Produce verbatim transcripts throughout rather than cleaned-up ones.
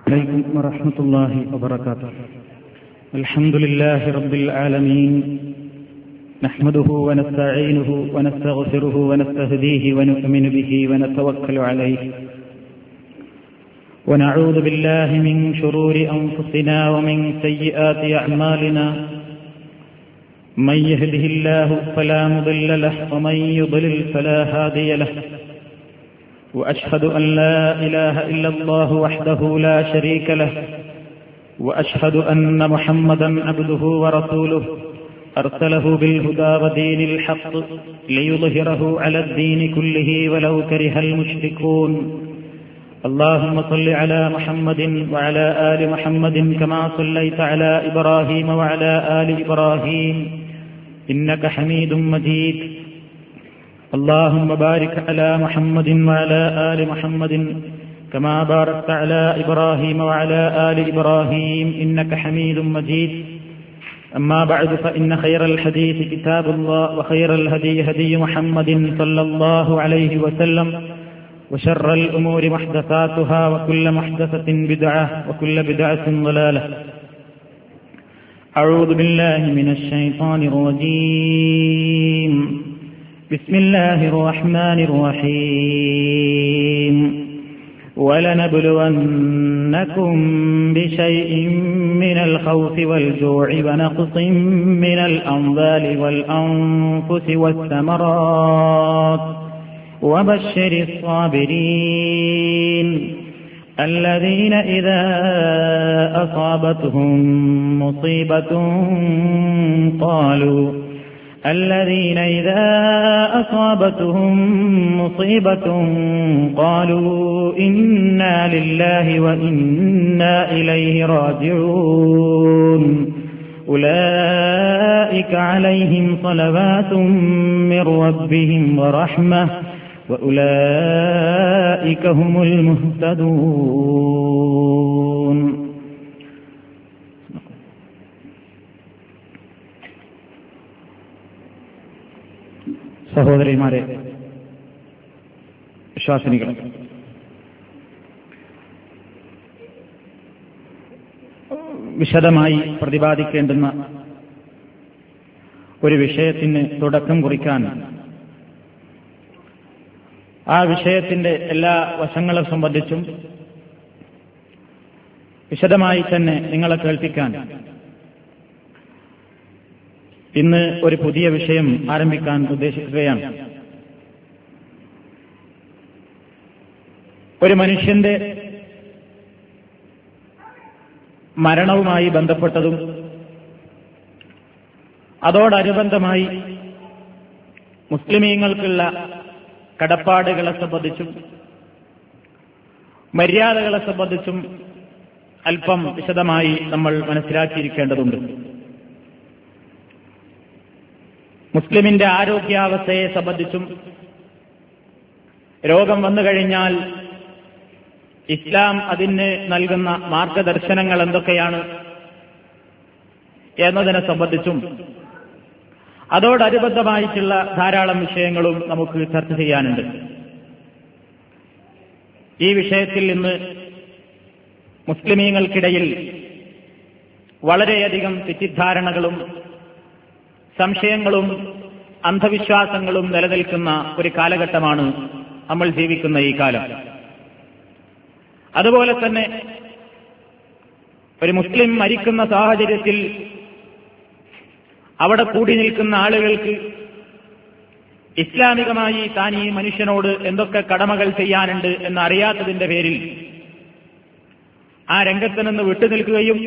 عليكم ورحمة الله وبركاته. الحمد لله رب العالمين، نحمده ونستعينه ونستغفره ونستهديه ونؤمن به ونتوكل عليه، ونعوذ بالله من شرور أنفسنا ومن سيئات أعمالنا، من يهده الله فلا مضل له ومن يضلل فلا هادي له، وأشهد أن لا إله إلا الله وحده لا شريك له، وأشهد أن محمدا عبده ورسوله أرسله بالهدى ودين الحق ليظهره على الدين كله ولو كره المشركون. اللهم صل على محمد وعلى آل محمد كما صليت على إبراهيم وعلى آل إبراهيم إنك حميد مجيد. اللهم بارك على محمد وعلى آل محمد كما باركت على إبراهيم وعلى آل إبراهيم إنك حميد مجيد. أما بعد، فإن خير الحديث كتاب الله، وخير الهدي هدي محمد صلى الله عليه وسلم، وشر الأمور محدثاتها، وكل محدثة بدعة، وكل بدعة ضلالة. أعوذ بالله من الشيطان الرجيم. بسم الله الرحمن الرحيم. ولنبلونكم بشيء من الخوف والجوع ونقص من الأموال والأنفس والثمرات وبشر الصابرين الذين إذا أصابتهم مصيبة قالوا الذين إذا أصابتهم مصيبة قالوا إنا لله وإنا إليه راجعون أولئك عليهم صلوات من ربهم ورحمة وأولئك هم المهتدون. സഹോദരിമാരെ, വിശ്വാസിനികൾ, വിശദമായി പ്രതിപാദിക്കേണ്ടുന്ന ഒരു വിഷയത്തിന് തുടക്കം കുറിക്കാൻ ആ വിഷയത്തിന്റെ എല്ലാ വശങ്ങളെ സംബന്ധിച്ചും വിശദമായി തന്നെ നിങ്ങളെ കേൾപ്പിക്കാൻ ഇന്ന് ഒരു പുതിയ വിഷയം ആരംഭിക്കാൻ ഉദ്ദേശിക്കുകയാണ്. ഒരു മനുഷ്യന്റെ മരണവുമായി ബന്ധപ്പെട്ടതും അതോടനുബന്ധമായി മുസ്ലിമീങ്ങൾക്കുള്ള കടപ്പാടുകളെ സംബന്ധിച്ചും മര്യാദകളെ സംബന്ധിച്ചും അല്പം വിശദമായി നമ്മൾ മനസ്സിലാക്കിയിരിക്കേണ്ടതുണ്ട്. മുസ്ലിമിന്റെ ആരോഗ്യാവസ്ഥയെ സംബന്ധിച്ചും രോഗം വന്നു കഴിഞ്ഞാൽ ഇസ്ലാം അതിന് നൽകുന്ന മാർഗദർശനങ്ങൾ എന്തൊക്കെയാണ് എന്നതിനെ സംബന്ധിച്ചും അതോടനുബന്ധമായിട്ടുള്ള ധാരാളം വിഷയങ്ങളും നമുക്ക് ചർച്ച ചെയ്യാനുണ്ട്. ഈ വിഷയത്തിൽ ഇന്ന് മുസ്ലിമീങ്ങൾക്കിടയിൽ വളരെയധികം തെറ്റിദ്ധാരണകളും സംശയങ്ങളും അന്ധവിശ്വാസങ്ങളും നിലനിൽക്കുന്ന ഒരു കാലഘട്ടമാണ് നമ്മൾ ജീവിക്കുന്ന ഈ കാലം. അതുപോലെ തന്നെ ഒരു മുസ്ലിം മരിക്കുന്ന സാഹചര്യത്തിൽ അവിടെ കൂടി നിൽക്കുന്ന ആളുകൾക്ക് ഇസ്ലാമികമായി താൻ ഈ മനുഷ്യനോട് എന്തൊക്കെ കടമകൾ ചെയ്യാനുണ്ട് എന്നറിയാത്തതിന്റെ പേരിൽ ആ രംഗത്ത് നിന്ന് വിട്ടുനിൽക്കുകയും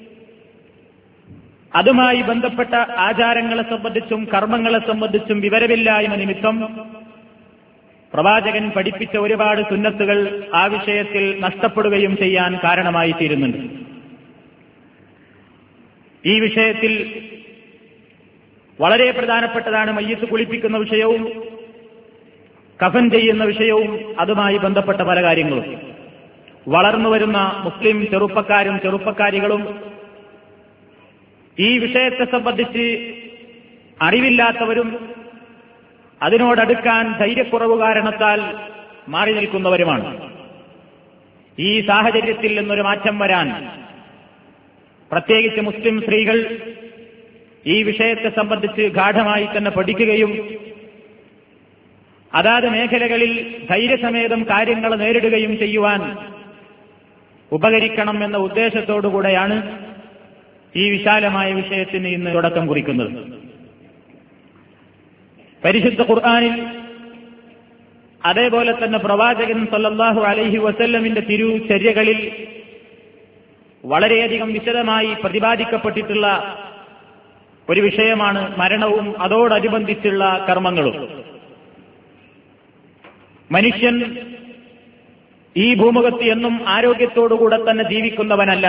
അതുമായി ബന്ധപ്പെട്ട ആചാരങ്ങളെ സംബന്ധിച്ചും കർമ്മങ്ങളെ സംബന്ധിച്ചും വിവരമില്ലായ്മ നിമിത്തം പ്രവാചകൻ പഠിപ്പിച്ച ഒരുപാട് സുന്നത്തുകൾ ആ വിഷയത്തിൽ നഷ്ടപ്പെടുകയും ചെയ്യാൻ കാരണമായി തീരുന്നുണ്ട്. ഈ വിഷയത്തിൽ വളരെ പ്രധാനപ്പെട്ടതാണ് മയ്യത്ത് കുളിപ്പിക്കുന്ന വിഷയവും കഫൻ ചെയ്യുന്ന വിഷയവും അതുമായി ബന്ധപ്പെട്ട പല കാര്യങ്ങളും. വളർന്നുവരുന്ന മുസ്ലിം ചെറുപ്പക്കാരും ചെറുപ്പക്കാരികളും ഈ വിഷയത്തെ സംബന്ധിച്ച് അറിവില്ലാത്തവരും അതിനോടടുക്കാൻ ധൈര്യക്കുറവ് കാരണത്താൽ മാറി നിൽക്കുന്നവരുമാണ്. ഈ സാഹചര്യത്തിൽ നിന്നൊരു മാറ്റം വരാൻ പ്രത്യേകിച്ച് മുസ്ലിം സ്ത്രീകൾ ഈ വിഷയത്തെ സംബന്ധിച്ച് ഗാഢമായി തന്നെ പഠിക്കുകയും അതാത് മേഖലകളിൽ ധൈര്യസമേതം കാര്യങ്ങൾ നേരിടുകയും ചെയ്യുവാൻ ഉപകരിക്കണം എന്ന ഉദ്ദേശത്തോടുകൂടെയാണ് ഈ വിശാലമായ വിഷയത്തിന് ഇന്ന് തുടക്കം കുറിക്കുന്നത്. പരിശുദ്ധ ഖുർആനിൽ അതേപോലെ തന്നെ പ്രവാചകൻ സല്ലല്ലാഹു അലൈഹി വസല്ലമിന്റെ തിരുചര്യകളിൽ വളരെയധികം വിശദമായി പ്രതിപാദിക്കപ്പെട്ടിട്ടുള്ള ഒരു വിഷയമാണ് മരണവും അതോടനുബന്ധിച്ചുള്ള കർമ്മങ്ങളും. മനുഷ്യൻ ഈ ഭൂമുഖത്ത് എന്നും ആരോഗ്യത്തോടുകൂടെ തന്നെ ജീവിക്കുന്നവനല്ല.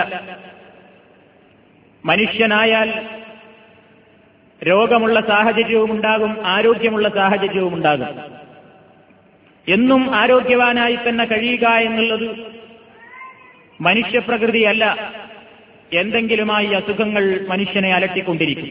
മനുഷ്യനായാൽ രോഗമുള്ള സാഹചര്യവും ഉണ്ടാകും, ആരോഗ്യമുള്ള സാഹചര്യവും ഉണ്ടാകും. എന്നും ആരോഗ്യവാനായി തന്നെ കഴിയുക എന്നുള്ളത് മനുഷ്യപ്രകൃതിയല്ല. എന്തെങ്കിലുമായി അസുഖങ്ങൾ മനുഷ്യനെ അലട്ടിക്കൊണ്ടിരിക്കും.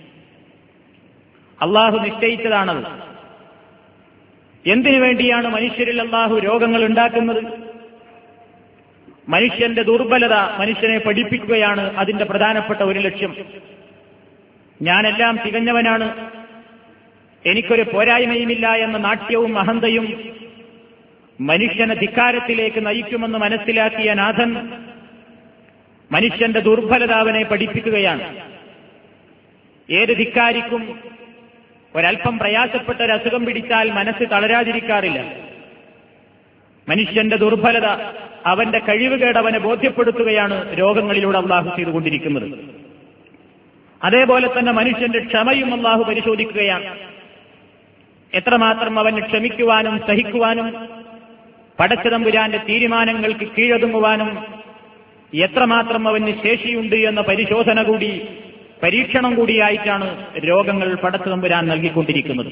അള്ളാഹു നിശ്ചയിച്ചതാണത്. എന്തിനു വേണ്ടിയാണ് മനുഷ്യരിൽ അള്ളാഹു രോഗങ്ങൾ ഉണ്ടാക്കുന്നത്? മനുഷ്യന്റെ ദുർബലത മനുഷ്യനെ പഠിപ്പിക്കുകയാണ് അതിന്റെ പ്രധാനപ്പെട്ട ഒരു ലക്ഷ്യം. ഞാനെല്ലാം തികഞ്ഞവനാണ്, എനിക്കൊരു പോരായ്മയുമില്ല എന്ന നാട്യവും അഹന്തയും മനുഷ്യനെ ധിക്കാരത്തിലേക്ക് നയിക്കുമെന്ന് മനസ്സിലാക്കിയ നാഥൻ മനുഷ്യന്റെ ദുർബലത അവനെ പഠിപ്പിക്കുകയാണ്. ഏത് ധിക്കാരിക്കും ഒരൽപ്പം പ്രയാസപ്പെട്ട ഒരു അസുഖം പിടിച്ചാൽ മനസ്സ് തളരാതിരിക്കാറില്ല. മനുഷ്യന്റെ ദുർബലത, അവന്റെ കഴിവുകേട് അവനെ ബോധ്യപ്പെടുത്തുകയാണ് രോഗങ്ങളിലൂടെ അള്ളാഹു ചെയ്തുകൊണ്ടിരിക്കുന്നത്. അതേപോലെ തന്നെ മനുഷ്യന്റെ ക്ഷമയും അള്ളാഹു പരിശോധിക്കുകയാണ്. എത്രമാത്രം അവന് ക്ഷമിക്കുവാനും സഹിക്കുവാനും പടച്ചതമ്പുരാന്റെ തീരുമാനങ്ങൾക്ക് കീഴൊതുങ്ങുവാനും എത്രമാത്രം അവന് ശേഷിയുണ്ട് എന്ന പരിശോധന കൂടി, പരീക്ഷണം കൂടിയായിട്ടാണ് രോഗങ്ങൾ പടച്ചതമ്പുരാൻ നൽകിക്കൊണ്ടിരിക്കുന്നത്.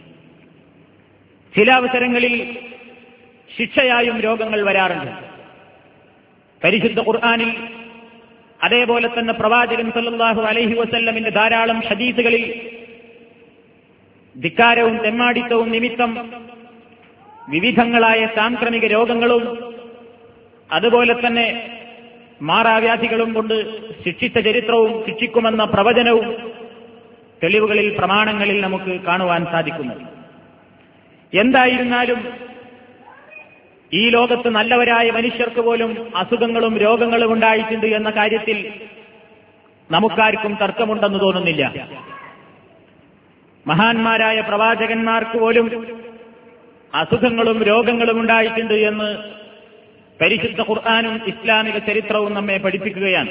ചില അവസരങ്ങളിൽ ശിക്ഷയായും രോഗങ്ങൾ വരാറുണ്ട്. പരിശുദ്ധ ഖുർആനിൽ അതേപോലെ തന്നെ പ്രവാചകൻ സല്ലല്ലാഹു അലൈഹി വസല്ലമിന്റെ ധാരാളം ഹദീസുകളിൽ ധിക്കാരവും തെമ്മാടിത്തവും നിമിത്തം വിവിധങ്ങളായ സാംക്രമിക രോഗങ്ങളും അതുപോലെ തന്നെ മാറാവ്യാധികളും കൊണ്ട് ശിക്ഷിച്ച ചരിത്രവും ശിക്ഷിക്കുമെന്ന പ്രവചനവും തെളിവുകളിൽ, പ്രമാണങ്ങളിൽ നമുക്ക് കാണുവാൻ സാധിക്കുന്നു. എന്തായിരുന്നാലും ഈ ലോകത്ത് നല്ലവരായ മനുഷ്യർക്ക് പോലും അസുഖങ്ങളും രോഗങ്ങളും ഉണ്ടായിട്ടുണ്ട് എന്ന കാര്യത്തിൽ നമുക്കാർക്കും തർക്കമുണ്ടെന്ന് തോന്നുന്നില്ല. മഹാന്മാരായ പ്രവാചകന്മാർക്ക് പോലും അസുഖങ്ങളും രോഗങ്ങളും ഉണ്ടായിട്ടുണ്ട് എന്ന് പരിശുദ്ധ ഖുർആനും ഇസ്ലാമിക ചരിത്രവും നമ്മെ പഠിപ്പിക്കുകയാണ്.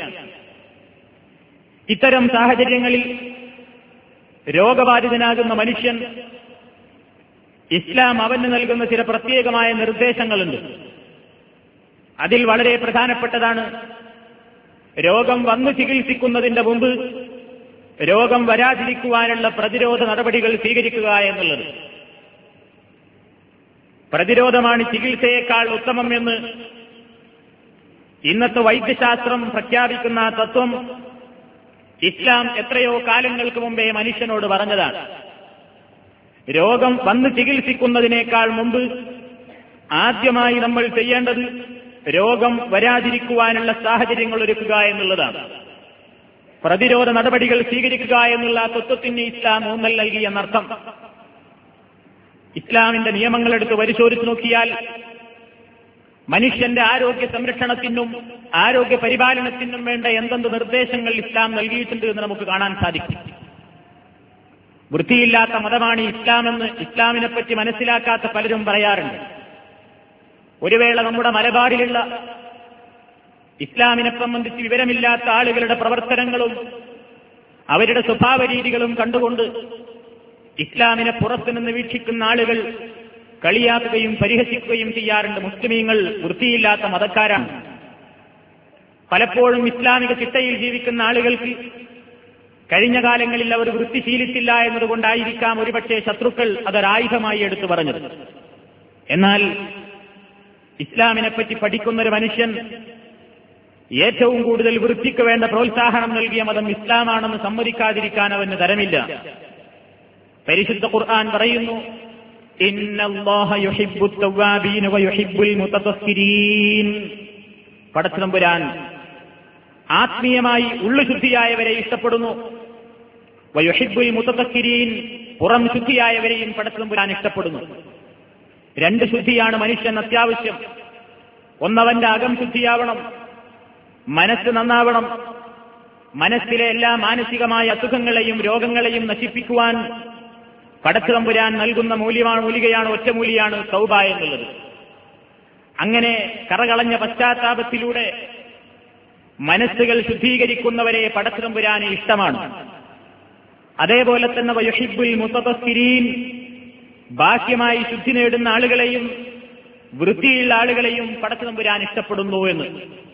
ഇത്തരം സാഹചര്യങ്ങളിൽ രോഗബാധിതനാകുന്ന മനുഷ്യൻ ഇസ്ലാം അവന് നൽകുന്ന ചില പ്രത്യേകമായ നിർദ്ദേശങ്ങളുണ്ട്. അതിൽ വളരെ പ്രധാനപ്പെട്ടതാണ് രോഗം വന്നു ചികിത്സിക്കുന്നതിന്റെ മുമ്പ് രോഗം വരാതിരിക്കുവാനുള്ള പ്രതിരോധ നടപടികൾ സ്വീകരിക്കുക എന്നുള്ളത്. പ്രതിരോധമാണ് ചികിത്സയേക്കാൾ ഉത്തമം എന്ന് ഇന്നത്തെ വൈദ്യശാസ്ത്രം പ്രഖ്യാപിക്കുന്ന തത്വം ഇസ്ലാം എത്രയോ കാലങ്ങൾക്ക് മുമ്പേ മനുഷ്യനോട് പറഞ്ഞതാണ്. രോഗം വന്ന് ചികിത്സിക്കുന്നതിനേക്കാൾ മുമ്പ് ആദ്യമായി നമ്മൾ ചെയ്യേണ്ടത് രോഗം വരാതിരിക്കുവാനുള്ള സാഹചര്യങ്ങൾ ഒരുക്കുക എന്നുള്ളതാണ്. പ്രതിരോധ നടപടികൾ സ്വീകരിക്കുക എന്നുള്ള തത്വത്തിന് ഇസ്ലാം ഊന്നൽ നൽകി എന്നർത്ഥം. ഇസ്ലാമിന്റെ നിയമങ്ങളെടുത്ത് പരിശോധിച്ചു നോക്കിയാൽ മനുഷ്യന്റെ ആരോഗ്യ സംരക്ഷണത്തിനും ആരോഗ്യ പരിപാലനത്തിനും വേണ്ട എന്തെന്ത് നിർദ്ദേശങ്ങൾ ഇസ്ലാം നൽകിയിട്ടുണ്ട് എന്ന് നമുക്ക് കാണാൻ സാധിക്കും. വൃത്തിയില്ലാത്ത മതമാണ് ഇസ്ലാമെന്ന് ഇസ്ലാമിനെപ്പറ്റി മനസ്സിലാക്കാത്ത പലരും പറയാറുണ്ട്. ഒരു വേള നമ്മുടെ മലബാറിലുള്ള ഇസ്ലാമിനെ സംബന്ധിച്ച് വിവരമില്ലാത്ത ആളുകളുടെ പ്രവർത്തനങ്ങളും അവരുടെ സ്വഭാവ രീതികളും കണ്ടുകൊണ്ട് ഇസ്ലാമിനെ പുറത്തുനിന്ന് വീക്ഷിക്കുന്ന ആളുകൾ കളിയാക്കുകയും പരിഹസിക്കുകയും ചെയ്യാറുണ്ട്. മുസ്ലിമീങ്ങൾ വൃത്തിയില്ലാത്ത മതക്കാരാണ്. പലപ്പോഴും ഇസ്ലാമിക ചിട്ടയിൽ ജീവിക്കുന്ന ആളുകൾക്ക് കഴിഞ്ഞ കാലങ്ങളിൽ അവർ വൃത്തി ശീലിച്ചില്ല എന്നതുകൊണ്ടായിരിക്കാം ഒരുപക്ഷെ ശത്രുക്കൾ അതൊരായുധമായി എടുത്തു പറഞ്ഞത്. എന്നാൽ ഇസ്ലാമിനെപ്പറ്റി പഠിക്കുന്നൊരു മനുഷ്യൻ ഏറ്റവും കൂടുതൽ വൃത്തിക്ക് വേണ്ട പ്രോത്സാഹനം നൽകിയ മതം ഇസ്ലാമാണെന്ന് സമ്മതിക്കാതിരിക്കാൻ അവന് തരമില്ല. പരിശുദ്ധ ഖുർആൻ പറയുന്നു, ഇന്നല്ലാഹ യുഹിബ്ബുത് തവ്വാബീന വയുഹിബ്ബുൽ മുതതഹ്ഹിരീൻ. പടച്ചതമ്പുരാൻ ആത്മീയമായി ഉള്ളുശുദ്ധിയായവരെ ഇഷ്ടപ്പെടുന്നു. വയുഹിബ്ബുൽ മുതതക്കിരീൻ, പുറം ശുദ്ധിയായവരെയും പടച്ചതമ്പുരാൻ ഇഷ്ടപ്പെടുന്നു. രണ്ട് ശുദ്ധിയാണ് മനുഷ്യൻ അത്യാവശ്യം. ഒന്നവന്റെ അകം ശുദ്ധിയാവണം, മനസ്സ് നന്നാവണം. മനസ്സിലെ എല്ലാ മാനസികമായ അസുഖങ്ങളെയും രോഗങ്ങളെയും നശിപ്പിക്കുവാൻ പടച്ചതമ്പുരാൻ നൽകുന്ന മൂല്യമാണ് മൂലികയാണ് ഒറ്റമൂലിയാണ് തൗബ എന്നുള്ളത്. അങ്ങനെ കറകളഞ്ഞ പശ്ചാത്താപത്തിലൂടെ മനസ്സുകൾ ശുദ്ധീകരിക്കുന്നവരെ പടച്ചതമ്പുരാന് ഇഷ്ടമാണ്. അതേപോലെ തന്നെ വയുഹിബ്ബുൽ മുതതക്കിരീൻ, ബാഹ്യമായി ശുദ്ധി നേടുന്ന ആളുകളെയും വൃത്തിയുള്ള ആളുകളെയും പടച്ചതമ്പുരാൻ ഇഷ്ടപ്പെടുന്നു എന്ന്.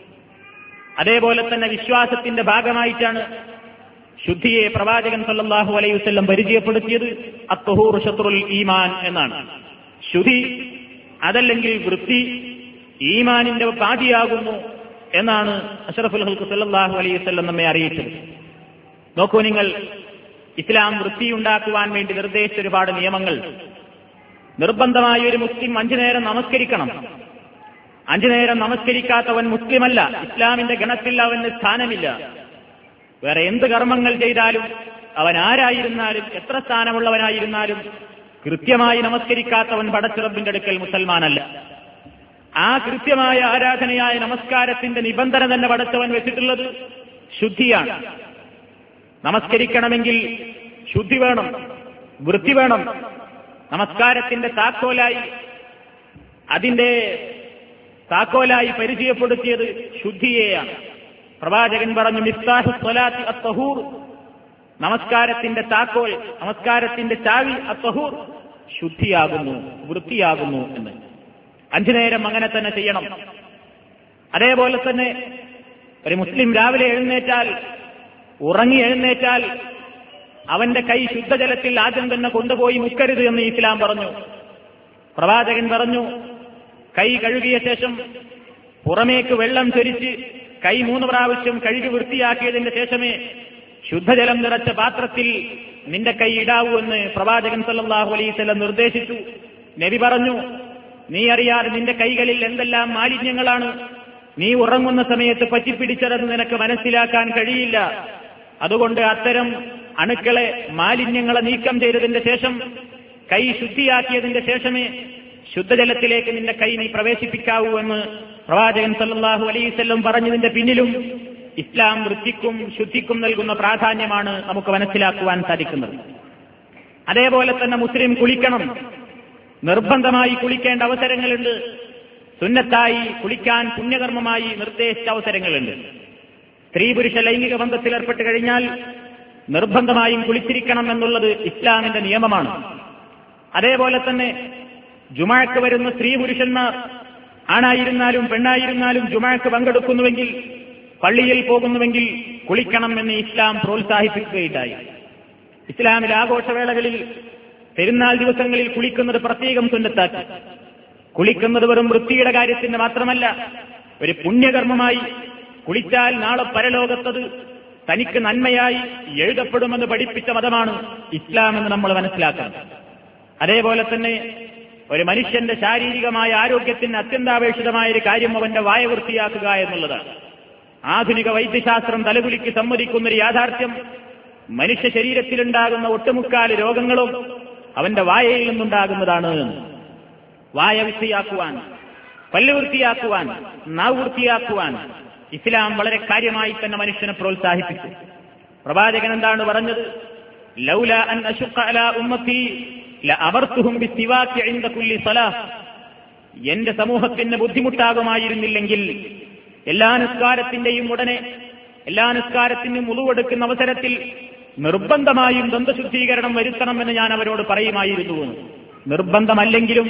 അതേപോലെ തന്നെ വിശ്വാസത്തിന്റെ ഭാഗമായിട്ടാണ് ശുദ്ധിയെ പ്രവാചകൻ സല്ലല്ലാഹു അലൈഹി വസല്ലം പരിചയപ്പെടുത്തിയത്. അത്തൊഹൂർ ശത്രുൽ ഈമാൻ എന്നാണ്. ശുദ്ധി അതല്ലെങ്കിൽ വൃത്തി ഈമാനിന്റെ പാതിയാകുന്നു എന്നാണ് അഷ്റഫുൽ ഖൽഖ് സല്ലല്ലാഹു അലൈഹി വസല്ലം നമ്മെ അറിയിച്ചത്. നോക്കൂ നിങ്ങൾ, ഇസ്ലാം വൃത്തിയുണ്ടാക്കുവാൻ വേണ്ടി നിർദ്ദേശിച്ച ഒരുപാട് നിയമങ്ങൾ. നിർബന്ധമായി ഒരു മുസ്ലിം അഞ്ചു നേരം നമസ്കരിക്കണം. അഞ്ചു നേരം നമസ്കരിക്കാത്തവൻ മുസ്ലിമല്ല, ഇസ്ലാമിന്റെ ഗണത്തിൽ അവന് സ്ഥാനമില്ല. വേറെ എന്ത് കർമ്മങ്ങൾ ചെയ്താലും അവൻ ആരായിരുന്നാലും എത്ര സ്ഥാനമുള്ളവനായിരുന്നാലും കൃത്യമായി നമസ്കരിക്കാത്തവൻ പടച്ചിറപ്പിന്റെ അടുക്കൽ മുസൽമാനല്ല. ആ കൃത്യമായ ആരാധനയായ നമസ്കാരത്തിന്റെ നിബന്ധന തന്നെ പടച്ചവൻ വെച്ചിട്ടുള്ളത് ശുദ്ധിയാണ്. നമസ്കരിക്കണമെങ്കിൽ ശുദ്ധി വേണം, വൃത്തി വേണം. നമസ്കാരത്തിന്റെ താക്കോലായി അതിന്റെ താക്കോലായി പരിചയപ്പെടുത്തിയത് ശുദ്ധിയെയാണ്. പ്രവാചകൻ പറഞ്ഞു, മിഫ്താഹു സ്വലാത്തി അത്തഹൂർ, നമസ്കാരത്തിന്റെ താക്കോൽ, നമസ്കാരത്തിന്റെ ചാവി അത്തഹൂർ, ശുദ്ധിയാകുന്നു, വൃത്തിയാകുന്നു എന്ന്. അഞ്ചു നേരം അങ്ങനെ തന്നെ ചെയ്യണം. അതേപോലെ തന്നെ ഒരു മുസ്ലിം രാവിലെ എഴുന്നേറ്റാൽ, ഉറങ്ങി എഴുന്നേറ്റാൽ അവന്റെ കൈ ശുദ്ധജലത്തിൽ ആദ്യം തന്നെ കൊണ്ടുപോയി മുക്കരുത് എന്ന് ഇസ്ലാം പറഞ്ഞു. പ്രവാചകൻ പറഞ്ഞു, കൈ കഴുകിയ ശേഷം പുറമേക്ക് വെള്ളം ചൊരിച്ച് കൈ മൂന്ന് പ്രാവശ്യം കഴുകി വൃത്തിയാക്കിയതിന്റെ ശേഷമേ ശുദ്ധജലം നിറച്ച പാത്രത്തിൽ നിന്റെ കൈ ഇടാവൂ എന്ന് പ്രവാചകൻ സല്ലല്ലാഹു അലൈഹി വസല്ലം നിർദ്ദേശിച്ചു. നബി പറഞ്ഞു, നീ അറിയാതെ നിന്റെ കൈകളിൽ എന്തെല്ലാം മാലിന്യങ്ങളാണ് നീ ഉറങ്ങുന്ന സമയത്ത് പറ്റിപ്പിടിച്ചതെന്ന് നിനക്ക് മനസ്സിലാക്കാൻ കഴിയില്ല. അതുകൊണ്ട് അത്തരം അണുക്കളെ, മാലിന്യങ്ങളെ നീക്കം ചെയ്തതിന്റെ ശേഷം, കൈ ശുദ്ധിയാക്കിയതിന്റെ ശേഷമേ ശുദ്ധജലത്തിലേക്ക് നിന്റെ കൈ നീ പ്രവേശിപ്പിക്കാവൂ എന്ന് പ്രവാചകൻ സല്ലല്ലാഹു അലൈഹി വസല്ലം പറഞ്ഞതിന്റെ പിന്നിലും ഇസ്ലാം വൃത്തിക്കും ശുദ്ധിക്കും നൽകുന്ന പ്രാധാന്യമാണ് നമുക്ക് മനസ്സിലാക്കുവാൻ സാധിക്കുന്നത്. അതേപോലെ തന്നെ മുസ്ലിം കുളിക്കണം. നിർബന്ധമായി കുളിക്കേണ്ട അവസരങ്ങളുണ്ട്. സുന്നത്തായി കുളിക്കാൻ പുണ്യകർമ്മമായി നിർദ്ദേശിച്ച അവസരങ്ങളുണ്ട്. സ്ത്രീ പുരുഷ ലൈംഗിക ബന്ധത്തിൽ ഏർപ്പെട്ട് കഴിഞ്ഞാൽ നിർബന്ധമായും കുളിച്ചിരിക്കണം എന്നുള്ളത് ഇസ്ലാമിന്റെ നിയമമാണ്. അതേപോലെ തന്നെ ജുമാക്ക് വരുന്ന സ്ത്രീ പുരുഷന്മാർ ആണായിരുന്നാലും പെണ്ണായിരുന്നാലും ജുമാക്ക് പങ്കെടുക്കുന്നുവെങ്കിൽ, പള്ളിയിൽ പോകുന്നുവെങ്കിൽ കുളിക്കണം എന്ന് ഇസ്ലാം പ്രോത്സാഹിപ്പിക്കുകയുണ്ടായി. ഇസ്ലാമിൽ ആഘോഷവേളകളിൽ, പെരുന്നാൾ ദിവസങ്ങളിൽ കുളിക്കുന്നത് പ്രത്യേകം സുന്നത്താക്കി. കുളിക്കുന്നത് വെറും വൃത്തിയുടെ കാര്യത്തിന് മാത്രമല്ല, ഒരു പുണ്യകർമ്മമായി കുളിച്ചാൽ നാളെ പരലോകത്തത് തനിക്ക് നന്മയായി എഴുതപ്പെടുമെന്ന് പഠിപ്പിച്ച മതമാണ് ഇസ്ലാം എന്ന് നമ്മൾ മനസ്സിലാക്കണം. അതേപോലെ തന്നെ ഒരു മനുഷ്യന്റെ ശാരീരികമായ ആരോഗ്യത്തിന് അത്യന്താപേക്ഷിതമായ ഒരു കാര്യം അവന്റെ വായ വൃത്തിയാക്കുക എന്നുള്ളതാണ്. ആധുനിക വൈദ്യശാസ്ത്രം തലകുലിക്ക് സമ്മതിക്കുന്ന ഒരു യാഥാർത്ഥ്യം, മനുഷ്യ ശരീരത്തിലുണ്ടാകുന്ന ഒട്ടുമുക്കാല് രോഗങ്ങളും അവന്റെ വായയിൽ നിന്നുണ്ടാകുന്നതാണ്. വായ വൃത്തിയാക്കുവാൻ, പല്ല് വൃത്തിയാക്കുവാൻ, നാവ് വൃത്തിയാക്കുവാൻ ഇസ്ലാം വളരെ കാര്യമായി തന്നെ മനുഷ്യനെ പ്രോത്സാഹിപ്പിച്ചു. പ്രവാചകൻ എന്താണ് പറഞ്ഞത്? ലൗല അൻ അശുഖ അലാ ഉമ്മത്തി ലഅമർതുഹും ബിസ്സിവാകി ഇൻദ കുല്ലി സ്വലാഹ്. എന്റെ സമൂഹത്തിന് ബുദ്ധിമുട്ടാകുമായിരുന്നില്ലെങ്കിൽ എല്ലാ നിസ്കാരത്തിന്റെയും ഉടനെ, എല്ലാ നിസ്കാരത്തിനും ഉളുവെടുക്കുന്ന അവസരത്തിൽ നിർബന്ധമായും ദന്തശുദ്ധീകരണം വരുത്തണമെന്ന് ഞാൻ അവരോട് പറയുമായിരുന്നു. നിർബന്ധമല്ലെങ്കിലും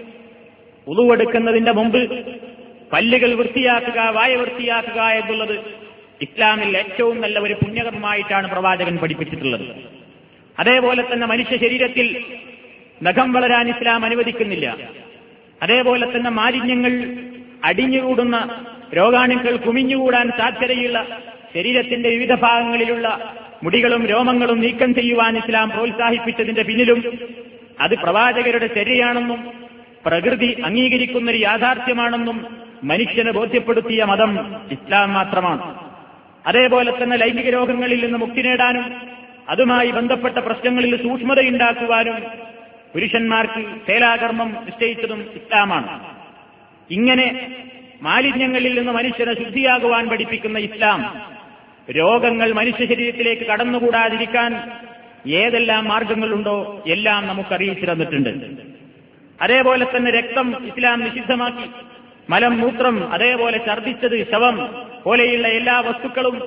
ഉളുവെടുക്കുന്നതിന്റെ മുമ്പ് പല്ലുകൾ വൃത്തിയാക്കുക, വായ വൃത്തിയാക്കുക എന്നുള്ളത് ഇസ്ലാമിൽ ഏറ്റവും നല്ല ഒരു പുണ്യകർമ്മമായിട്ടാണ് പ്രവാചകൻ പഠിപ്പിച്ചിട്ടുള്ളത്. അതേപോലെ തന്നെ മനുഷ്യ ശരീരത്തിൽ നഖം വളരാൻ ഇസ്ലാം അനുവദിക്കുന്നില്ല. അതേപോലെ തന്നെ മാലിന്യങ്ങൾ അടിഞ്ഞുകൂടുന്ന, രോഗാണുക്കൾ കുമിഞ്ഞുകൂടാൻ സാധ്യതയുള്ള ശരീരത്തിന്റെ വിവിധ ഭാഗങ്ങളിലുള്ള മുടികളും രോമങ്ങളും നീക്കം ചെയ്യുവാൻ ഇസ്ലാം പ്രോത്സാഹിപ്പിച്ചതിന്റെ പിന്നിലും അത് പ്രവാചകരുടെ ചര്യയാണെന്നും പ്രകൃതി അംഗീകരിക്കുന്നൊരു യാഥാർത്ഥ്യമാണെന്നും മനുഷ്യനെ ബോധ്യപ്പെടുത്തിയ മതം ഇസ്ലാം മാത്രമാണ്. അതേപോലെ തന്നെ ലൈംഗിക രോഗങ്ങളിൽ നിന്ന് മുക്തി നേടാനും അതുമായി ബന്ധപ്പെട്ട പ്രശ്നങ്ങളിൽ സൂക്ഷ്മതയുണ്ടാക്കുവാനും പുരുഷന്മാർക്ക് ശേലാകർമ്മം നിശ്ചയിച്ചതും ഇസ്ലാമാണ്. ഇങ്ങനെ മാലിന്യങ്ങളിൽ നിന്ന് മനുഷ്യനെ ശുദ്ധിയാകുവാൻ പഠിപ്പിക്കുന്ന ഇസ്ലാം രോഗങ്ങൾ മനുഷ്യ ശരീരത്തിലേക്ക് കടന്നുകൂടാതിരിക്കാൻ ഏതെല്ലാം മാർഗങ്ങളുണ്ടോ എല്ലാം നമുക്കറിയിച്ചു തന്നിട്ടുണ്ട്. അതേപോലെ തന്നെ രക്തം ഇസ്ലാം നിഷിദ്ധമാക്കി. മലം, മൂത്രം, അതേപോലെ ഛർദ്ദിച്ചത്, ശവം പോലെയുള്ള എല്ലാ വസ്തുക്കളും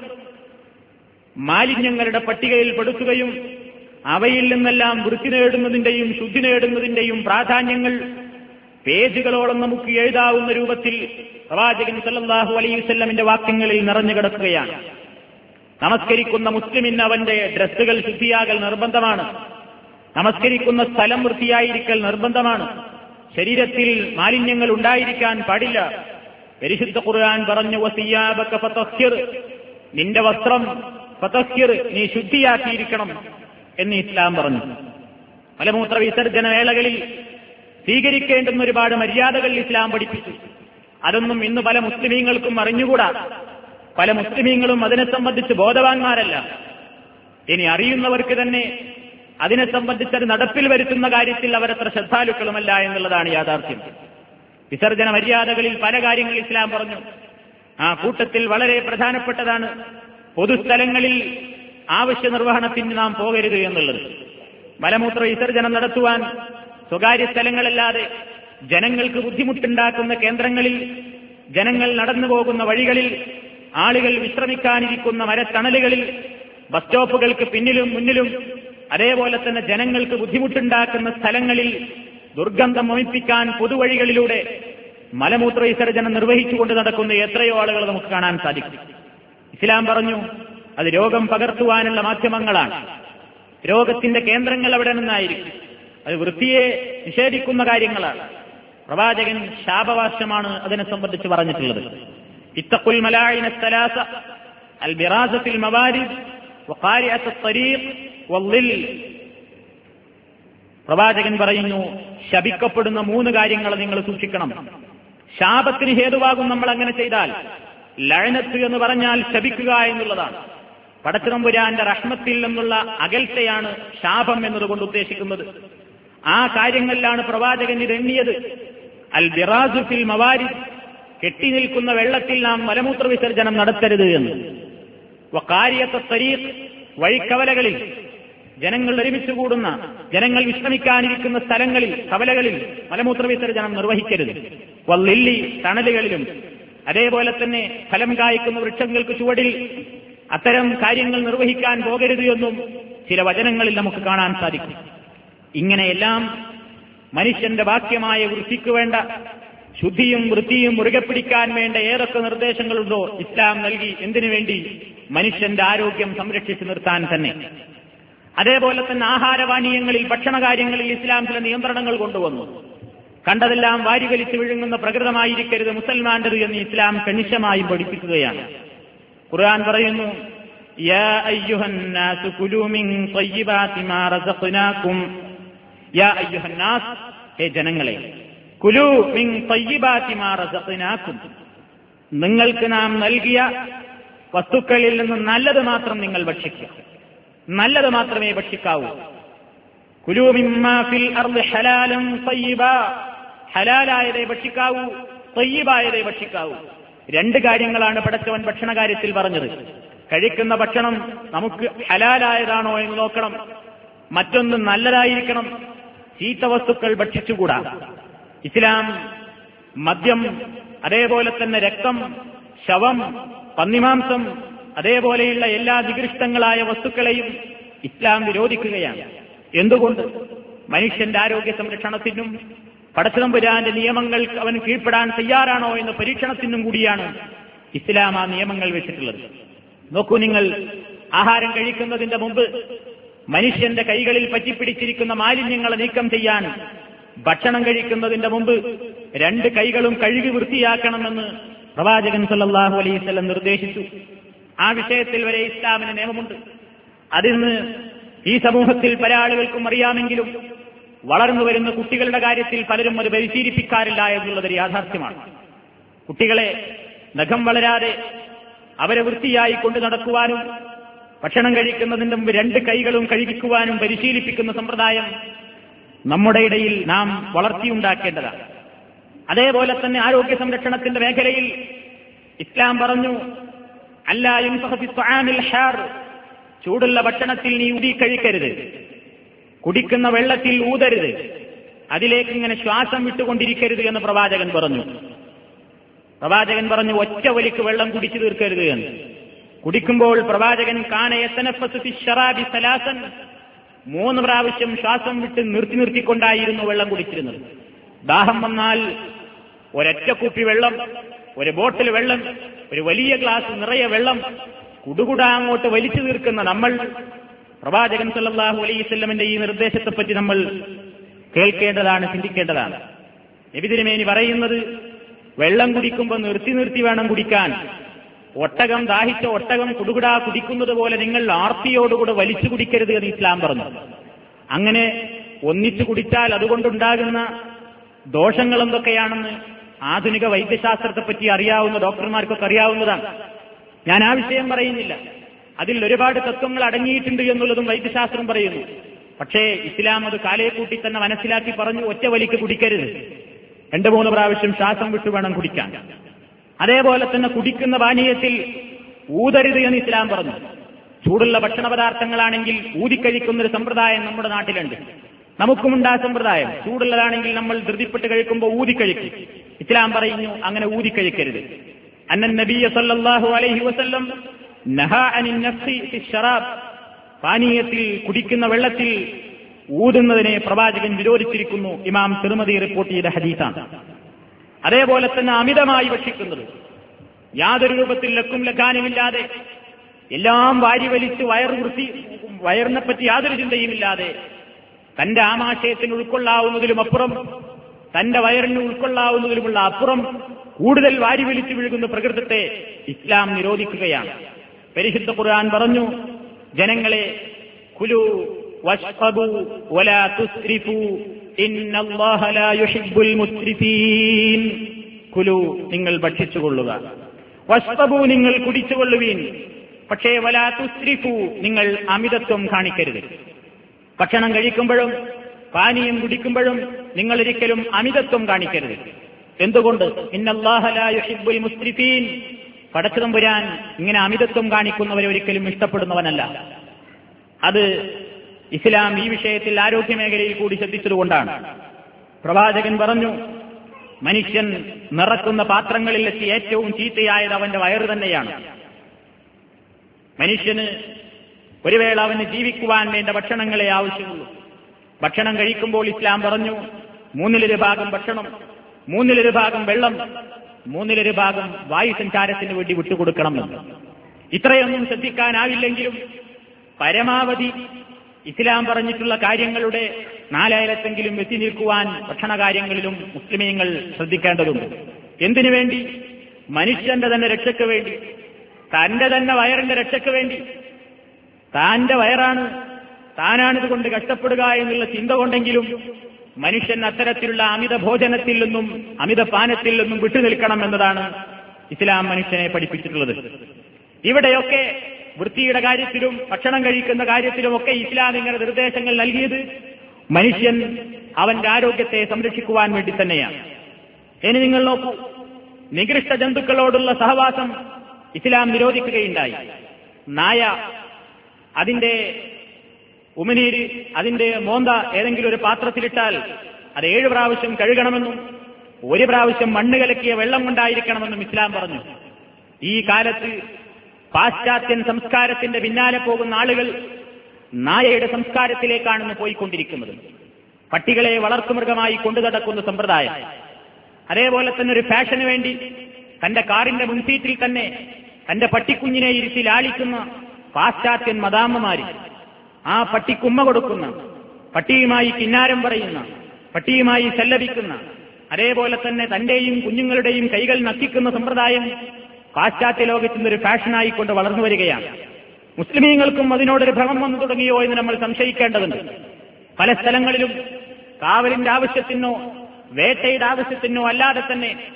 മാലിന്യങ്ങളുടെ പട്ടികയിൽ പെടുത്തുകയും അവയിൽ നിന്നെല്ലാം വൃത്തി നേടുന്നതിന്റെയും ശുദ്ധി നേടുന്നതിന്റെയും പ്രാധാന്യങ്ങൾ പേജുകളോളം നമുക്ക് എഴുതാവുന്ന രൂപത്തിൽ പ്രവാചകൻ സല്ലല്ലാഹു അലൈഹി വസല്ലമിന്റെ വാക്യങ്ങളിൽ നിറഞ്ഞു കിടക്കുകയാണ്. നമസ്കരിക്കുന്ന മുസ്ലിമിന് അവന്റെ ഡ്രസ്സുകൾ ശുദ്ധിയാകൽ നിർബന്ധമാണ്. നമസ്കരിക്കുന്ന സ്ഥലം വൃത്തിയായിരിക്കൽ നിർബന്ധമാണ്. ശരീരത്തിൽ മാലിന്യങ്ങൾ ഉണ്ടായിരിക്കാൻ പാടില്ല. പരിശുദ്ധ ഖുർആൻ പറഞ്ഞു, വസിയാബക ഫതഹ്ഹിർ, നിന്റെ വസ്ത്രം ഫതഹ്ഹിർ, നീ ശുദ്ധിയാക്കിയിരിക്കണം എന്ന് ഇസ്ലാം പറഞ്ഞു. മലമൂത്ര വിസർജന വേളകളിൽ സ്വീകരിക്കേണ്ടുന്ന ഒരുപാട് മര്യാദകൾ ഇസ്ലാം പഠിപ്പിച്ചു. അതൊന്നും ഇന്ന് പല മുസ്ലിമീങ്ങൾക്കും അറിഞ്ഞുകൂടാ. പല മുസ്ലിമീങ്ങളും അതിനെ സംബന്ധിച്ച് ബോധവാന്മാരല്ല. ഇനി അറിയുന്നവർക്ക് തന്നെ അതിനെ സംബന്ധിച്ചത് നടപ്പിൽ വരുത്തുന്ന കാര്യത്തിൽ അവരത്ര ശ്രദ്ധാലുക്കളുമല്ല എന്നുള്ളതാണ് യാഥാർത്ഥ്യം. വിസർജന മര്യാദകളിൽ പല കാര്യങ്ങൾ ഇസ്ലാം പറഞ്ഞു. ആ കൂട്ടത്തിൽ വളരെ പ്രധാനപ്പെട്ടതാണ് പൊതുസ്ഥലങ്ങളിൽ ആവശ്യ നിർവഹണത്തിന് നാം പോകരുത് എന്നുള്ളത്. മലമൂത്ര വിസർജനം നടത്തുവാൻ സ്വകാര്യ സ്ഥലങ്ങളല്ലാതെ ജനങ്ങൾക്ക് ബുദ്ധിമുട്ടുണ്ടാക്കുന്ന കേന്ദ്രങ്ങളിൽ, ജനങ്ങൾ നടന്നു പോകുന്ന വഴികളിൽ, ആളുകൾ വിശ്രമിക്കാനിരിക്കുന്ന മരത്തണലുകളിൽ, ബസ് സ്റ്റോപ്പുകൾക്ക് പിന്നിലും മുന്നിലും, അതേപോലെ തന്നെ ജനങ്ങൾക്ക് ബുദ്ധിമുട്ടുണ്ടാക്കുന്ന സ്ഥലങ്ങളിൽ ദുർഗന്ധം വമിപ്പിക്കാൻ പൊതുവഴികളിലൂടെ മലമൂത്ര വിസർജനം നിർവഹിച്ചുകൊണ്ട് നടക്കുന്ന എത്രയോ ആളുകൾ നമുക്ക് കാണാൻ സാധിക്കും. ഇസ്ലാം പറഞ്ഞു അത് രോഗം പകർത്തുവാനുള്ള മാധ്യമങ്ങളാണ്. രോഗത്തിന്റെ കേന്ദ്രങ്ങൾ അവിടെ നിന്നായിരിക്കും. അത് വൃത്തിയെ നിഷേധിക്കുന്ന കാര്യങ്ങളാണ്. പ്രവാചകൻ ശാപവാസ്യമാണ് അതിനെ സംബന്ധിച്ച് പറഞ്ഞിട്ടുള്ളത്. ഇത്തഖുൽ മലായിന സലാസ അൽ ബിറാസത്തിൽ മവാരിദ് വഖാരിഅത്ത് ത്വരീഖ് വള്ളിൽ. പ്രവാചകൻ പറയുന്നു, ശപിക്കപ്പെടുന്ന മൂന്ന് കാര്യങ്ങൾ നിങ്ങൾ സൂക്ഷിക്കണം. ശാപത്തിന് ഹേതുവാകും നമ്മൾ അങ്ങനെ ചെയ്താൽ. ലഅനത്ത് എന്ന് പറഞ്ഞാൽ ശപിക്കുക എന്നുള്ളതാണ്. പടച്ചതമ്പുരാന്റെ റഹ്മത്തിൽ നിന്നുള്ള അകൽച്ചയാണ് ശാപം എന്നതുകൊണ്ട് ഉദ്ദേശിക്കുന്നത്. ആ കാര്യങ്ങളിലാണ് പ്രവാചകൻ ഇത് എണ്ണിയത്. അൽ ബിറാസു ഫിൽ മവാരിദ്, കെട്ടിനിൽക്കുന്ന വെള്ളത്തിൽ നാം മലമൂത്ര വിസർജനം നടത്തരുത് എന്ന്. വഖാരിയത്ത് ത്വരീഖ്, വഴിക്കവലകളിൽ ജനങ്ങൾ ഒരുമിച്ച് കൂടുന്ന, ജനങ്ങൾ വിശ്രമിക്കാനിരിക്കുന്ന സ്ഥലങ്ങളിൽ, കവലകളിൽ മലമൂത്ര വിസർജനം നിർവഹിക്കരുത്. വള്ളില്ലി, തണലുകളിലും, അതേപോലെ തന്നെ ഫലം കായ്ക്കുന്ന വൃക്ഷങ്ങൾക്ക് ചുവടിൽ അത്തരം കാര്യങ്ങൾ നിർവഹിക്കാൻ പോകരുത് എന്നും ചില വചനങ്ങളിൽ നമുക്ക് കാണാൻ സാധിക്കും. ഇങ്ങനെയെല്ലാം മനുഷ്യന്റെ ബാഹ്യമായ വൃത്തിക്ക് വേണ്ട ശുദ്ധിയും വൃത്തിയും മുറുകെ പിടിക്കാൻ വേണ്ട ഏതൊക്കെ നിർദ്ദേശങ്ങളുണ്ടോ ഇസ്ലാം നൽകി. എന്തിനു വേണ്ടി? മനുഷ്യന്റെ ആരോഗ്യം സംരക്ഷിച്ചു നിർത്താൻ തന്നെ. അതേപോലെ തന്നെ ആഹാരപാനീയങ്ങളിൽ, ഭക്ഷണകാര്യങ്ങളിൽ ഇസ്ലാം ചില നിയന്ത്രണങ്ങൾ കൊണ്ടുവന്നു. കണ്ടതെല്ലാം വാരിവലിച്ചു വിഴുങ്ങുന്ന പ്രകൃതമായിരിക്കരുത് മുസൽമാന്റേത് എന്ന് ഇസ്ലാം കണിശമായും പഠിപ്പിക്കുകയാണ്. ഖുർആൻ പറയുന്നു, യാ അയ്യുഹന്നാസു കുലൂ മിൻ ത്വയ്യിബാതി മാ റസഖ്നാകും. യാ അയ്യുഹന്നാസ്, ഹേ ജനങ്ങളെ, കുലൂ മിൻ ത്വയ്യിബാതി മാ റസഖ്നാകും, നിങ്ങൾക്ക് നാം നൽകിയ വസ്തുക്കളിൽ നിന്ന് നല്ലത് മാത്രം നിങ്ങൾ ഭക്ഷിക്കുക. നല്ലത് മാത്രമേ ഭക്ഷിക്കാവൂ. കുലൂ മിമ്മാ ഫിൽ അർളി ഹലാലൻ ത്വയ്യിബാ, ഹലാലായതേ ഭക്ഷിക്കാവൂ, ത്വയ്യിബായതേ ഭക്ഷിക്കാവൂ. രണ്ട് കാര്യങ്ങളാണ് പടച്ചവൻ ഭക്ഷണകാര്യത്തിൽ പറഞ്ഞത്. കഴിക്കുന്ന ഭക്ഷണം നമുക്ക് ഹലാലായതാണോ എന്ന് നോക്കണം. മറ്റൊന്ന് നല്ലതായിരിക്കണം. ചീത്ത വസ്തുക്കൾ ഭക്ഷിച്ചുകൂടാ. ഇസ്ലാം മദ്യം, അതേപോലെ തന്നെ രക്തം, ശവം, പന്നിമാംസം, അതേപോലെയുള്ള എല്ലാ നികൃഷ്ടങ്ങളായ വസ്തുക്കളെയും ഇസ്ലാം വിരോധിക്കുകയാണ്. എന്തുകൊണ്ട്? മനുഷ്യന്റെ ആരോഗ്യ സംരക്ഷണത്തിനും പടച്ചതമ്പുരാന്റെ നിയമങ്ങൾ അവൻ കീഴ്പ്പെടാൻ തയ്യാറാണോ എന്ന പരീക്ഷണത്തിനും കൂടിയാണ് ഇസ്ലാം ആ നിയമങ്ങൾ വെച്ചിട്ടുള്ളത്. നോക്കൂ നിങ്ങൾ, ആഹാരം കഴിക്കുന്നതിന്റെ മുമ്പ് മനുഷ്യന്റെ കൈകളിൽ പറ്റിപ്പിടിച്ചിരിക്കുന്ന മാലിന്യങ്ങളെ നീക്കം ചെയ്യാൻ ഭക്ഷണം കഴിക്കുന്നതിന്റെ മുമ്പ് രണ്ട് കൈകളും കഴുകി വൃത്തിയാക്കണമെന്ന് പ്രവാചകൻ സല്ലല്ലാഹു അലൈഹി വസല്ലം നിർദ്ദേശിച്ചു. ആ വിഷയത്തിൽ വരെ ഇസ്ലാമിന് നിയമമുണ്ട്. അതിന്ന് ഈ സമൂഹത്തിൽ പല ആളുകൾക്കും അറിയാമെങ്കിലും വളർന്നു വരുന്ന കുട്ടികളുടെ കാര്യത്തിൽ പലരും അത് പരിശീലിപ്പിക്കാറില്ല എന്നുള്ളതൊരു യാഥാർത്ഥ്യമാണ്. കുട്ടികളെ നഖം വളരാതെ അവരെ വൃത്തിയായി കൊണ്ടു നടക്കുവാനും ഭക്ഷണം കഴിക്കുന്നതിന് മുമ്പ് രണ്ട് കൈകളും കഴുകിക്കുവാനും പരിശീലിപ്പിക്കുന്ന സമ്പ്രദായം നമ്മുടെ ഇടയിൽ നാം വളർത്തിയുണ്ടാക്കേണ്ടതാണ്. അതേപോലെ തന്നെ ആരോഗ്യ സംരക്ഷണത്തിന്റെ മേഖലയിൽ ഇസ്ലാം പറഞ്ഞു, അല്ലാ യുൻഫഖ ഫി ത്വആമിൽ ഹാർ, ചൂടുള്ള ഭക്ഷണത്തിൽ നീ ഊതി കഴിക്കരുത്, കുടിക്കുന്ന വെള്ളത്തിൽ ഊതരുത്, അതിലേക്ക് ഇങ്ങനെ ശ്വാസം വിട്ടുകൊണ്ടിരിക്കരുത് എന്ന് പ്രവാചകൻ പറഞ്ഞു. പ്രവാചകൻ പറഞ്ഞു ഒറ്റ വലിക്ക് വെള്ളം കുടിച്ചു തീർക്കരുത് എന്ന്. കുടിക്കുമ്പോൾ പ്രവാചകൻ കാന യതനഫസു ഫി ശറാബി സലാസൻ, മൂന്ന് പ്രാവശ്യം ശ്വാസം വിട്ട് നിർത്തി നിർത്തിക്കൊണ്ടായിരുന്നു വെള്ളം കുടിച്ചിരുന്നത്. ദാഹം വന്നാൽ ഒരൊറ്റ കുപ്പി വെള്ളം, ഒരു ബോട്ടിൽ വെള്ളം, ഒരു വലിയ ഗ്ലാസ് നിറയെ വെള്ളം കുടുകുട അങ്ങോട്ട് വലിച്ചു തീർക്കുന്ന നമ്മൾ പ്രവാചകൻ സല്ലല്ലാഹു അലൈഹി വസല്ലമിന്റെ ഈ നിർദ്ദേശത്തെപ്പറ്റി നമ്മൾ കേൾക്കേണ്ടതാണ്, ചിന്തിക്കേണ്ടതാണ്. നബി തിരുമേനി പറയുന്നത് വെള്ളം കുടിക്കുമ്പോൾ നിർത്തി നിർത്തി വേണം കുടിക്കാൻ. ഒട്ടകം ദാഹിച്ച ഒട്ടകം കുടുകുടാ കുടിക്കുന്നത് പോലെ നിങ്ങൾ ആർത്തിയോടുകൂടെ വലിച്ചു കുടിക്കരുത് എന്ന് ഇസ്ലാം പറഞ്ഞു. അങ്ങനെ ഒന്നിച്ചു കുടിച്ചാൽ അതുകൊണ്ടുണ്ടാകുന്ന ദോഷങ്ങൾ എന്തൊക്കെയാണെന്ന് ആധുനിക വൈദ്യശാസ്ത്രത്തെപ്പറ്റി അറിയാവുന്ന ഡോക്ടർമാർക്കൊക്കെ അറിയാവുന്നതാണ്. ഞാൻ ആ വിഷയം പറയുന്നില്ല. അതിൽ ഒരുപാട് തത്വങ്ങൾ അടങ്ങിയിട്ടുണ്ട് എന്നുള്ളതും വൈദ്യശാസ്ത്രം പറയുന്നു. പക്ഷേ ഇസ്ലാം അത് കാലയെ കൂട്ടി തന്നെ മനസ്സിലാക്കി പറഞ്ഞു, ഒറ്റ വലിക്ക് കുടിക്കരുത്, രണ്ടു മൂന്ന് പ്രാവശ്യം ശ്വാസം വിട്ടു വേണം കുടിക്കാൻ. അതേപോലെ തന്നെ കുടിക്കുന്ന പാനീയത്തിൽ ഊതരുത് എന്ന് ഇസ്ലാം പറഞ്ഞു. ചൂടുള്ള ഭക്ഷണ പദാർത്ഥങ്ങളാണെങ്കിൽ ഊതിക്കഴിക്കുന്നൊരു സമ്പ്രദായം നമ്മുടെ നാട്ടിലുണ്ട്. നമുക്കുമുണ്ടാ സമ്പ്രദായം. ചൂടുള്ളതാണെങ്കിൽ നമ്മൾ ധൃതിപ്പെട്ട് കഴിക്കുമ്പോൾ ഊതിക്കഴിക്കും. ഇസ്ലാം പറയുന്നു അങ്ങനെ ഊതിക്കഴിക്കരുത്. അന്നൻ നബിയ സല്ലല്ലാഹു അലൈഹി വസല്ലം നഹാ അനിൻ നഫ്സി ഫി ശറാബ്, പാനീയത്തിൽ കുടിക്കുന്ന വെള്ളത്തിൽ ഊതുന്നതിനെ പ്രവാചകൻ വിരോധിച്ചിരിക്കുന്നു. ഇമാം തിർമിദി റിപ്പോർട്ട് ചെയ്ത ഹദീസാണ്. അതേപോലെ തന്നെ അമിതമായി ഭക്ഷിക്കുന്നത്, യാതൊരു രൂപത്തിൽ ലക്കും ലക്കാനുമില്ലാതെ എല്ലാം വാരി വലിച്ച് വയർ വൃത്തി വയറിനെപ്പറ്റി യാതൊരു ചിന്തയുമില്ലാതെ തന്റെ ആമാശയത്തിന് ഉൾക്കൊള്ളാവുന്നതിലും അപ്പുറം, തന്റെ വയറിന് ഉൾക്കൊള്ളാവുന്നതിലുമുള്ള അപ്പുറം കൂടുതൽ വാരി വലിച്ചു വിഴുകുന്ന പ്രകൃതത്തെ ഇസ്ലാം നിരോധിക്കുകയാണ്. പരിശുദ്ധ ഖുർആൻ പറഞ്ഞു, ജനങ്ങളെ കുലു വഷ്റബു വലാ തുസ്രിഫു ഇന്നല്ലാഹ ലാ യുഹിബ്ബുൽ മുസ്രിഫീൻ. കുലു, നിങ്ങൾ ഭക്ഷിച്ചുകൊള്ളുക, വഷ്റബു, നിങ്ങൾ കുടിച്ചുകൊള്ളുവീൻ, പക്ഷേ വലാ തുസ്രിഫു, നിങ്ങൾ അമിതത്വം കാണിക്കരുത്. ഭക്ഷണം കഴിക്കുമ്പോഴും പാനീയം കുടിക്കുമ്പോഴും നിങ്ങൾ ഒരിക്കലും അമിതത്വം കാണിക്കരുത്. എന്തുകൊണ്ട്? ഇന്നല്ലാഹ ലാ യുഹിബ്ബുൽ മുസ്രിഫീൻ, പടച്ചതമ്പുരാൻ ഇങ്ങനെ അമിതത്വം കാണിക്കുന്നവരെ ഒരിക്കലും ഇഷ്ടപ്പെടുന്നവനല്ല. അത് ഇസ്ലാം ഈ വിഷയത്തിൽ ആരോഗ്യമേഖലയിൽ കൂടി ശ്രദ്ധിച്ചതുകൊണ്ടാണ്. പ്രവാചകൻ പറഞ്ഞു, മനുഷ്യൻ നിറക്കുന്ന പാത്രങ്ങളിൽ എത്തി ഏറ്റവും ചീത്തയായത് അവന്റെ വയറ് തന്നെയാണ്. മനുഷ്യന് ഒരു വേള അവന് ജീവിക്കുവാൻ വേണ്ട ഭക്ഷണങ്ങളെ ആവശ്യമുള്ളൂ. ഭക്ഷണം കഴിക്കുമ്പോൾ ഇസ്ലാം പറഞ്ഞു, മൂന്നിലൊരു ഭാഗം ഭക്ഷണം, മൂന്നിലൊരു ഭാഗം വെള്ളം, മൂന്നിലൊരു ഭാഗം വായുസഞ്ചാരത്തിന് വേണ്ടി വിട്ടുകൊടുക്കണമെന്ന്. ഇത്രയൊന്നും ശ്രദ്ധിക്കാനാവില്ലെങ്കിലും പരമാവധി ഇസ്ലാം പറഞ്ഞിട്ടുള്ള കാര്യങ്ങളുടെ നാലായിരത്തെങ്കിലും എത്തി നിൽക്കുവാൻ ഭക്ഷണകാര്യങ്ങളിലും മുസ്ലിമീങ്ങൾ ശ്രദ്ധിക്കേണ്ടതുണ്ട്. എന്തിനു വേണ്ടി? മനുഷ്യന്റെ തന്നെ രക്ഷയ്ക്ക് വേണ്ടി, തന്റെ തന്നെ വയറിന്റെ രക്ഷയ്ക്ക് വേണ്ടി. താന്റെ വയറാണ്, താനാണിതുകൊണ്ട് കഷ്ടപ്പെടുക എന്നുള്ള ചിന്ത കൊണ്ടെങ്കിലും മനുഷ്യൻ അത്തരത്തിലുള്ള അമിത ഭോജനത്തിൽ നിന്നും അമിത പാനത്തിൽ നിന്നും വിട്ടുനിൽക്കണം എന്നതാണ് ഇസ്ലാം മനുഷ്യനെ പഠിപ്പിച്ചിട്ടുള്ളത്. ഇവിടെയൊക്കെ വൃത്തിയുടെ കാര്യത്തിലും ഭക്ഷണം കഴിക്കുന്ന കാര്യത്തിലുമൊക്കെ ഇസ്ലാം ഇങ്ങനെ നിർദ്ദേശങ്ങൾ നൽകിയത് മനുഷ്യൻ അവന്റെ ആരോഗ്യത്തെ സംരക്ഷിക്കുവാൻ വേണ്ടി തന്നെയാണ്. ഇനി നിങ്ങൾ നോക്കൂ, നികൃഷ്ട ജന്തുക്കളോടുള്ള സഹവാസം ഇസ്ലാം നിരോധിക്കുകയുണ്ടായി. നായ അതിന്റെ ഉമിനീര്, അതിന്റെ മോന്ത ഏതെങ്കിലും ഒരു പാത്രത്തിലിട്ടാൽ അത് ഏഴ് പ്രാവശ്യം കഴുകണമെന്നും ഒരു പ്രാവശ്യം മണ്ണ് കലക്കിയ വെള്ളം കൊണ്ടായിരിക്കണമെന്നും ഇസ്ലാം പറഞ്ഞു. ഈ കാലത്ത് പാശ്ചാത്യൻ സംസ്കാരത്തിന്റെ പിന്നാലെ പോകുന്ന ആളുകൾ നായയുടെ സംസ്കാരത്തിലേക്കാണ് പോയിക്കൊണ്ടിരിക്കുന്നത്. പട്ടികളെ വളർത്തുമൃഗമായി കൊണ്ടു നടക്കുന്ന സമ്പ്രദായം. അതേപോലെ തന്നെ ഒരു ഫാഷന് വേണ്ടി തന്റെ കാറിന്റെ മുൻസീറ്റിൽ തന്നെ തന്റെ പട്ടിക്കുഞ്ഞിനെ ഇരുത്തി ലാളിക്കുന്ന പാശ്ചാത്യൻ മദാമ്മമാര്, ആ പട്ടിക്കുമ്മ കൊടുക്കുന്ന, പട്ടിയുമായി കിന്നാരം പറയുന്ന, പട്ടിയുമായി സല്ലപിക്കുന്ന, അതേപോലെ തന്നെ തന്റെയും കുഞ്ഞുങ്ങളുടെയും കൈകൾ നക്കിക്കുന്ന സമ്പ്രദായം പാശ്ചാത്യ ലോകത്തിനൊരു ഫാഷനായിക്കൊണ്ട് വളർന്നു വരികയാണ്. മുസ്ലിമീങ്ങൾക്കും അതിനോടൊരു ഭ്രമം വന്നു തുടങ്ങിയോ എന്ന് നമ്മൾ സംശയിക്കേണ്ടതുണ്ട്. പല സ്ഥലങ്ങളിലും കാവലിന്റെ ആവശ്യത്തിനോ വേട്ടയുടെ ആവശ്യത്തിനോ അല്ലാതെ തന്നെ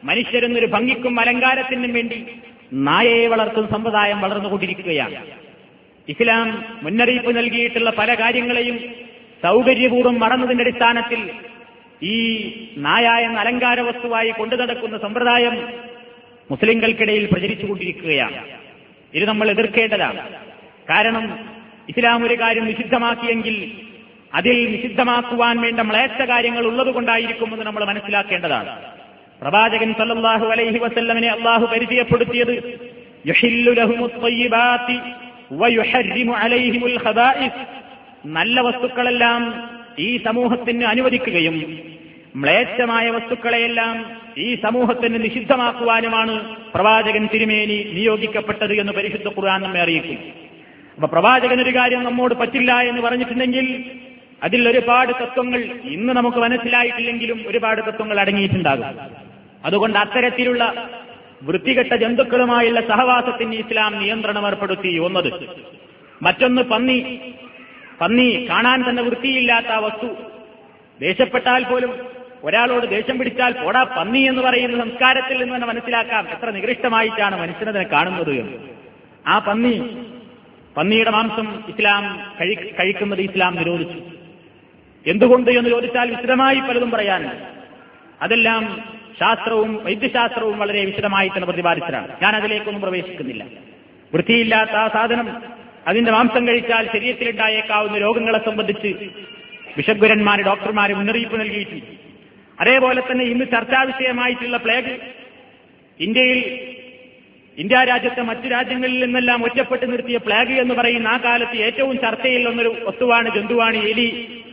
മനുഷ്യരെന്നൊരു ഭംഗിക്കും അലങ്കാരത്തിനും വേണ്ടി നായയെ വളർത്തുന്ന സമ്പ്രദായം വളർന്നുകൊണ്ടിരിക്കുകയാണ്. ഇസ്ലാം മുന്നറിയിപ്പ് നൽകിയിട്ടുള്ള പല കാര്യങ്ങളെയും സൗകര്യപൂർവ്വം മറന്നതിന്റെ അടിസ്ഥാനത്തിൽ ഈ നായ എന്ന അലങ്കാര വസ്തുവായി കൊണ്ടു നടക്കുന്ന സമ്പ്രദായം മുസ്ലിങ്ങൾക്കിടയിൽ പ്രചരിച്ചുകൊണ്ടിരിക്കുകയാണ്. ഇത് നമ്മൾ എതിർക്കേണ്ടതാണ്. കാരണം ഇസ്ലാം ഒരു കാര്യം നിഷിദ്ധമാക്കിയെങ്കിൽ അതിൽ നിഷിദ്ധമാക്കുവാൻ വേണ്ട മ്ലേച്ഛ കാര്യങ്ങൾ ഉള്ളതുകൊണ്ടായിരിക്കുമെന്ന് നമ്മൾ മനസ്സിലാക്കേണ്ടതാണ്. പ്രവാചകൻ സല്ലല്ലാഹു അലൈഹി വസല്ലമനെ അള്ളാഹു പരിചയപ്പെടുത്തിയത് യുഹില്ലു ലഹുമുത് ത്വയ്യിബാതി വയുഹർരിമു അലൈഹിമുൽ ഖബായിസ്, നല്ല വസ്തുക്കളെല്ലാം ഈ സമൂഹത്തിന് അനുവദിക്കുകയും മ്ലേച്ഛമായ വസ്തുക്കളെയെല്ലാം ഈ സമൂഹത്തിന് നിഷിദ്ധമാക്കുവാനുമാണ് പ്രവാചകൻ തിരുമേനി നിയോഗിക്കപ്പെട്ടത് എന്ന് പരിശുദ്ധ ഖുർആൻ നമ്മെ അറിയിക്കും. അപ്പൊ പ്രവാചകൻ ഒരു കാര്യം നമ്മോട് പറ്റില്ല എന്ന് പറഞ്ഞിട്ടുണ്ടെങ്കിൽ അതിൽ ഒരുപാട് തത്വങ്ങൾ ഇന്ന് നമുക്ക് മനസ്സിലായിട്ടില്ലെങ്കിലും ഒരുപാട് തത്വങ്ങൾ അടങ്ങിയിട്ടുണ്ടാകും. അതുകൊണ്ട് അത്തരത്തിലുള്ള വൃത്തികെട്ട ജന്തുക്കളുമായുള്ള സഹവാസത്തിന് ഇസ്ലാം നിയന്ത്രണം ഏർപ്പെടുത്തി. ഒന്നത്. മറ്റൊന്ന് പന്നി. പന്നി കാണാൻ തന്നെ വൃത്തിയില്ലാത്ത ആ വസ്തു. ദേഷ്യപ്പെട്ടാൽ പോലും ഒരാളോട് ദേഷ്യം പിടിച്ചാൽ പോടാ പന്നി എന്ന് പറയുന്ന സംസ്കാരത്തിൽ നിന്ന് തന്നെ മനസ്സിലാക്കാം എത്ര നികൃഷ്ടമായിട്ടാണ് മനുഷ്യനെ കാണുന്നത് എന്ന്. ആ പന്നി പന്നിയുടെ മാംസം ഇസ്ലാം കഴിക്കുന്നത് ഇസ്ലാം നിരോധിച്ചു. എന്തുകൊണ്ട് എന്ന് ചോദിച്ചാൽ വിശദമായി പലതും പറയാനുണ്ട്. അതെല്ലാം ശാസ്ത്രവും വൈദ്യശാസ്ത്രവും വളരെ വിശദമായി തന്നെ പ്രതിപാദിച്ചതാണ്. ഞാൻ അതിലേക്കൊന്നും പ്രവേശിക്കുന്നില്ല. വൃത്തിയില്ലാത്ത ആ സാധനം, അതിന്റെ മാംസം കഴിച്ചാൽ ശരീരത്തിലുണ്ടായേക്കാവുന്ന രോഗങ്ങളെ സംബന്ധിച്ച് വിശഗ്വരന്മാര് ഡോക്ടർമാര് മുന്നറിയിപ്പ് നൽകിയിട്ടുണ്ട്. അതേപോലെ തന്നെ ഇന്ന് ചർച്ചാ വിഷയമായിട്ടുള്ള പ്ലേഗ് ഇന്ത്യയിൽ ഇന്ത്യ രാജ്യത്തെ മറ്റു രാജ്യങ്ങളിൽ നിന്നെല്ലാം ഒറ്റപ്പെട്ട് നിർത്തിയ പ്ലേഗ് എന്ന് പറയുന്ന ആ കാലത്ത് ഏറ്റവും ചർച്ചയിൽ ഒന്നൊരു വസ്തുവാണ്, ജന്തുവാണ് എലി.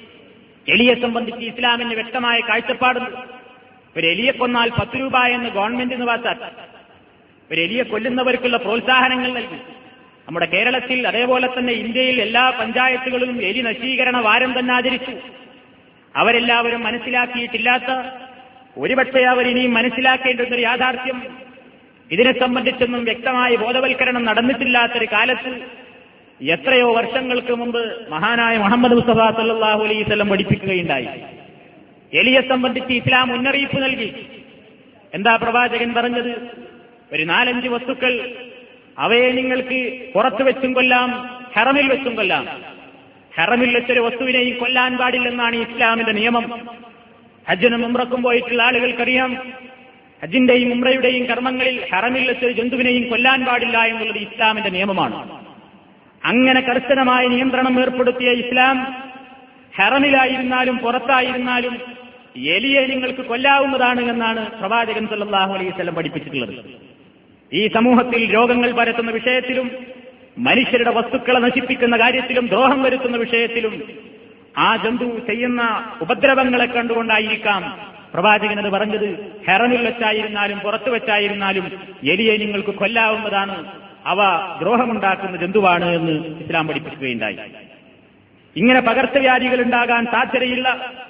എലിയെ സംബന്ധിച്ച് ഇസ്ലാമിന് വ്യക്തമായ കാഴ്ചപ്പാടുണ്ട്. ഒരു എലിയെ കൊന്നാൽ പത്ത് രൂപ എന്ന് ഗവൺമെന്റിന് വാച്ചാൽ ഒരു എലിയെ കൊല്ലുന്നവർക്കുള്ള പ്രോത്സാഹനങ്ങൾ നൽകി. നമ്മുടെ കേരളത്തിൽ അതേപോലെ തന്നെ ഇന്ത്യയിൽ എല്ലാ പഞ്ചായത്തുകളിലും എലി നശീകരണ വാരം തന്നെ ആചരിച്ചു. അവരെല്ലാവരും മനസ്സിലാക്കിയിട്ടില്ലാത്ത, ഒരുപക്ഷെ അവർ ഇനിയും മനസ്സിലാക്കേണ്ടുന്നൊരു യാഥാർത്ഥ്യം, ഇതിനെ സംബന്ധിച്ചൊന്നും വ്യക്തമായ ബോധവൽക്കരണം നടന്നിട്ടില്ലാത്തൊരു കാലത്ത് എത്രയോ വർഷങ്ങൾക്ക് മുമ്പ് മഹാനായ മുഹമ്മദ് മുസ്തഫ സല്ലല്ലാഹു അലൈഹി വസല്ലം പഠിപ്പിക്കുകയുണ്ടായി. എലിയെ സംബന്ധിച്ച് ഇസ്ലാം മുന്നറിയിപ്പ് നൽകി. എന്താ പ്രവാചകൻ പറഞ്ഞത്? ഒരു നാലഞ്ച് വസ്തുക്കൾ, അവയെ നിങ്ങൾക്ക് പുറത്തു വെച്ചും കൊല്ലാം, ഹറമിൽ വെച്ചും കൊല്ലാം. ഹറമിൽ വെച്ചൊരു വസ്തുവിനെയും കൊല്ലാൻ പാടില്ലെന്നാണ് ഇസ്ലാമിന്റെ നിയമം. ഹജ്ജിനും ഉംറക്കും പോയിട്ടുള്ള ആളുകൾക്കറിയാം, ഹജ്ജിന്റെയും ഉംറയുടെയും കർമ്മങ്ങളിൽ ഹറമിൽ വെച്ചൊരു ജന്തുവിനെയും കൊല്ലാൻ പാടില്ല എന്നുള്ളത് ഇസ്ലാമിന്റെ നിയമമാണ്. അങ്ങനെ കർശനമായ നിയന്ത്രണം ഏർപ്പെടുത്തിയ ഇസ്ലാം ഹറമിലായിരുന്നാലും പുറത്തായിരുന്നാലും എലിയെ നിങ്ങൾക്ക് കൊല്ലാവുന്നതാണ് എന്നാണ് പ്രവാചകൻ സല്ലല്ലാഹു അലൈഹി വസല്ലം പഠിപ്പിച്ചിട്ടുള്ളത്. ഈ സമൂഹത്തിൽ രോഗങ്ങൾ പരത്തുന്ന വിഷയത്തിലും മനുഷ്യരുടെ വസ്തുക്കളെ നശിപ്പിക്കുന്ന കാര്യത്തിലും ദ്രോഹം വരുത്തുന്ന വിഷയത്തിലും ആ ജന്തു ചെയ്യുന്ന ഉപദ്രവങ്ങളെ കണ്ടുകൊണ്ടായിരിക്കാം പ്രവാചകൻ അത് പറഞ്ഞത്. ഹറമിൽ വെച്ചായിരുന്നാലും പുറത്തു വെച്ചായിരുന്നാലും എലിയെ നിങ്ങൾക്ക് കൊല്ലാവുന്നതാണ്, അവ ദ്രോഹമുണ്ടാക്കുന്ന ജന്തുവാണ് എന്ന് ഇസ്ലാം പഠിപ്പിക്കുകയുണ്ടായി. ഇങ്ങനെ പകർച്ചവ്യാധികൾ ഉണ്ടാകാൻ സാധ്യതയുള്ള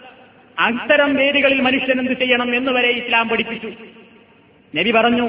അത്തരം വേദികളിൽ മനുഷ്യൻ എന്ത് ചെയ്യണം എന്നുവരെ ഇസ്ലാം പഠിപ്പിച്ചു. നബി പറഞ്ഞു,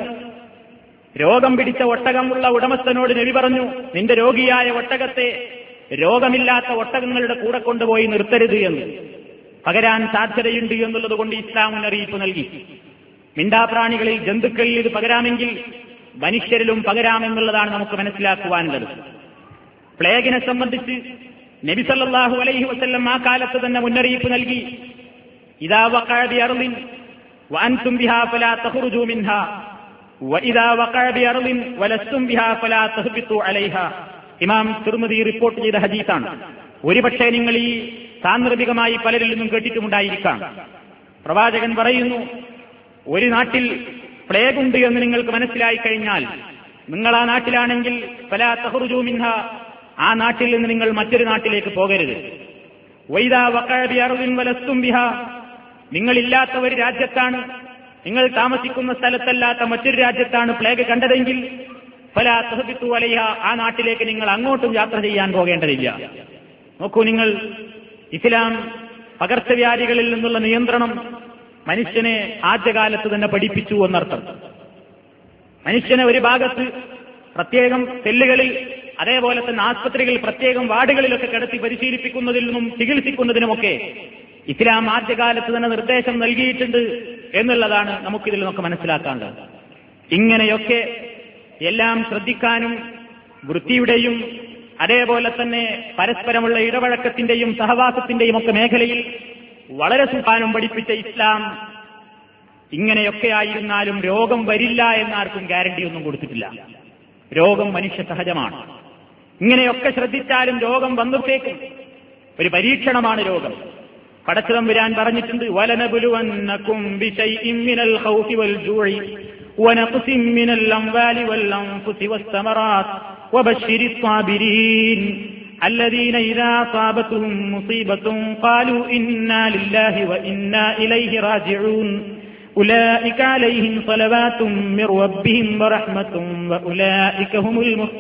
രോഗം പിടിച്ച ഒട്ടകമുള്ള ഉടമസ്ഥനോട് നബി പറഞ്ഞു, നിന്റെ രോഗിയായ ഒട്ടകത്തെ രോഗമില്ലാത്ത ഒട്ടകങ്ങളുടെ കൂടെ കൊണ്ടുപോയി നിർത്തരുത് എന്ന്. പകരാൻ സാധ്യതയുണ്ട് എന്നുള്ളത് കൊണ്ട് ഇസ്ലാം മുന്നറിയിപ്പ് നൽകി. മിണ്ടാപ്രാണികളിൽ, ജന്തുക്കളിൽ ഇത് പകരാമെങ്കിൽ മനുഷ്യരിലും പകരാമെന്നുള്ളതാണ് നമുക്ക് മനസ്സിലാക്കുവാനുള്ളത്. പ്ലേഗിനെ സംബന്ധിച്ച് നബി സല്ലല്ലാഹു അലൈഹി വസല്ലം ആ കാലത്ത് തന്നെ മുന്നറിയിപ്പ് നൽകി. ഇദാ വഖഅ ബിഅർളിൻ വഅൻതും ബിഹാ ഫലാ തഖ്റുജൂ മിൻഹാ വഇദാ വഖഅ ബിഅർളിൻ വലസ്തും ബിഹാ ഫലാ തഹ്ബിതു അലൈഹാ. ഇമാം തിർമിദി റിപ്പോർട്ട് ചെയ്ത ഹദീസാണ്. ഒരുപക്ഷെ നിങ്ങൾ ഈ സാന്ദർഭികമായി പലരിൽ നിന്നും കേട്ടിട്ടുമുണ്ടായിരിക്കാം. പ്രവാചകൻ പറയുന്നു, ഒരു നാട്ടിൽ പ്ലേഗ് ഉണ്ട് എന്ന് നിങ്ങൾക്ക് മനസ്സിലായി കഴിഞ്ഞാൽ നിങ്ങൾ ആ നാട്ടിലാണെങ്കിൽ ഫലാ തഖ്റുജൂ മിൻഹാ, ആ നാട്ടിൽ നിന്ന് നിങ്ങൾ മറ്റൊരു നാട്ടിലേക്ക് പോകരുത്. വൈദാ വഖഅ ബിഅർളിൻ വലസ്തും ബിഹാ, നിങ്ങളില്ലാത്ത ഒരു രാജ്യത്താണ്, നിങ്ങൾ താമസിക്കുന്ന സ്ഥലത്തല്ലാത്ത മറ്റൊരു രാജ്യത്താണ് പ്ലേഗ് കണ്ടതെങ്കിൽ ഫലാ തഹ്ബിതു അലൈഹ, ആ നാട്ടിലേക്ക് നിങ്ങൾ അങ്ങോട്ടും യാത്ര ചെയ്യാൻ പോകേണ്ടതില്ല. നോക്കൂ നിങ്ങൾ, ഇസ്ലാം പകർച്ചവ്യാധികളിൽ നിന്നുള്ള നിയന്ത്രണം മനുഷ്യനെ ആദ്യകാലത്ത് തന്നെ പഠിപ്പിച്ചു എന്നർത്ഥം. മനുഷ്യനെ ഒരു ഭാഗത്ത് പ്രത്യേകം സെല്ലുകളിൽ, അതേപോലെ തന്നെ ആസ്പത്രികളിൽ പ്രത്യേകം വാർഡുകളിലൊക്കെ കിടത്തി പരിശീലിപ്പിക്കുന്നതിൽ നിന്നും ചികിത്സിക്കുന്നതിനുമൊക്കെ ഇസ്ലാം ആദ്യകാലത്ത് തന്നെ നിർദ്ദേശം നൽകിയിട്ടുണ്ട് എന്നുള്ളതാണ് നമുക്കിതിൽ നമുക്ക് മനസ്സിലാക്കാനുള്ളത്. ഇങ്ങനെയൊക്കെ എല്ലാം ശ്രദ്ധിക്കാനും വൃത്തിയുടെയും അതേപോലെ തന്നെ പരസ്പരമുള്ള ഇടപഴക്കത്തിന്റെയും സഹവാസത്തിന്റെയും ഒക്കെ മേഖലയിൽ വളരെ സുഖാനം പഠിപ്പിച്ച ഇസ്ലാം ഇങ്ങനെയൊക്കെ ആയിരുന്നാലും രോഗം വരില്ല എന്നാർക്കും ഗ്യാരണ്ടിയൊന്നും കൊടുത്തിട്ടില്ല. രോഗം മനുഷ്യ സഹജമാണ്. ഇങ്ങനെയൊക്കെ ശ്രദ്ധിച്ചാലും രോഗം വന്നത്തേക്കും ഒരു പരീക്ഷണമാണ് രോഗം. പടച്ചതമ്പുരാൻ പറഞ്ഞിട്ടുണ്ട്, വലനബുലുവന്നകും ബിശൈഇൻ മിനൽ ഖൗഫി വൽ ജൂഇ വനഖ്സിൻ മിനൽ അംവാലി വൽ അൻഫുസി വസ്സമറാത്ത് വബശ്ശിരിസ് സാബിരീൻ الذين إذا أصابتهم مصيبة قالوا إنا لله وإنا إليه راجعون أولئك عليهم صلوات من ربهم ورحمة وأولئك هم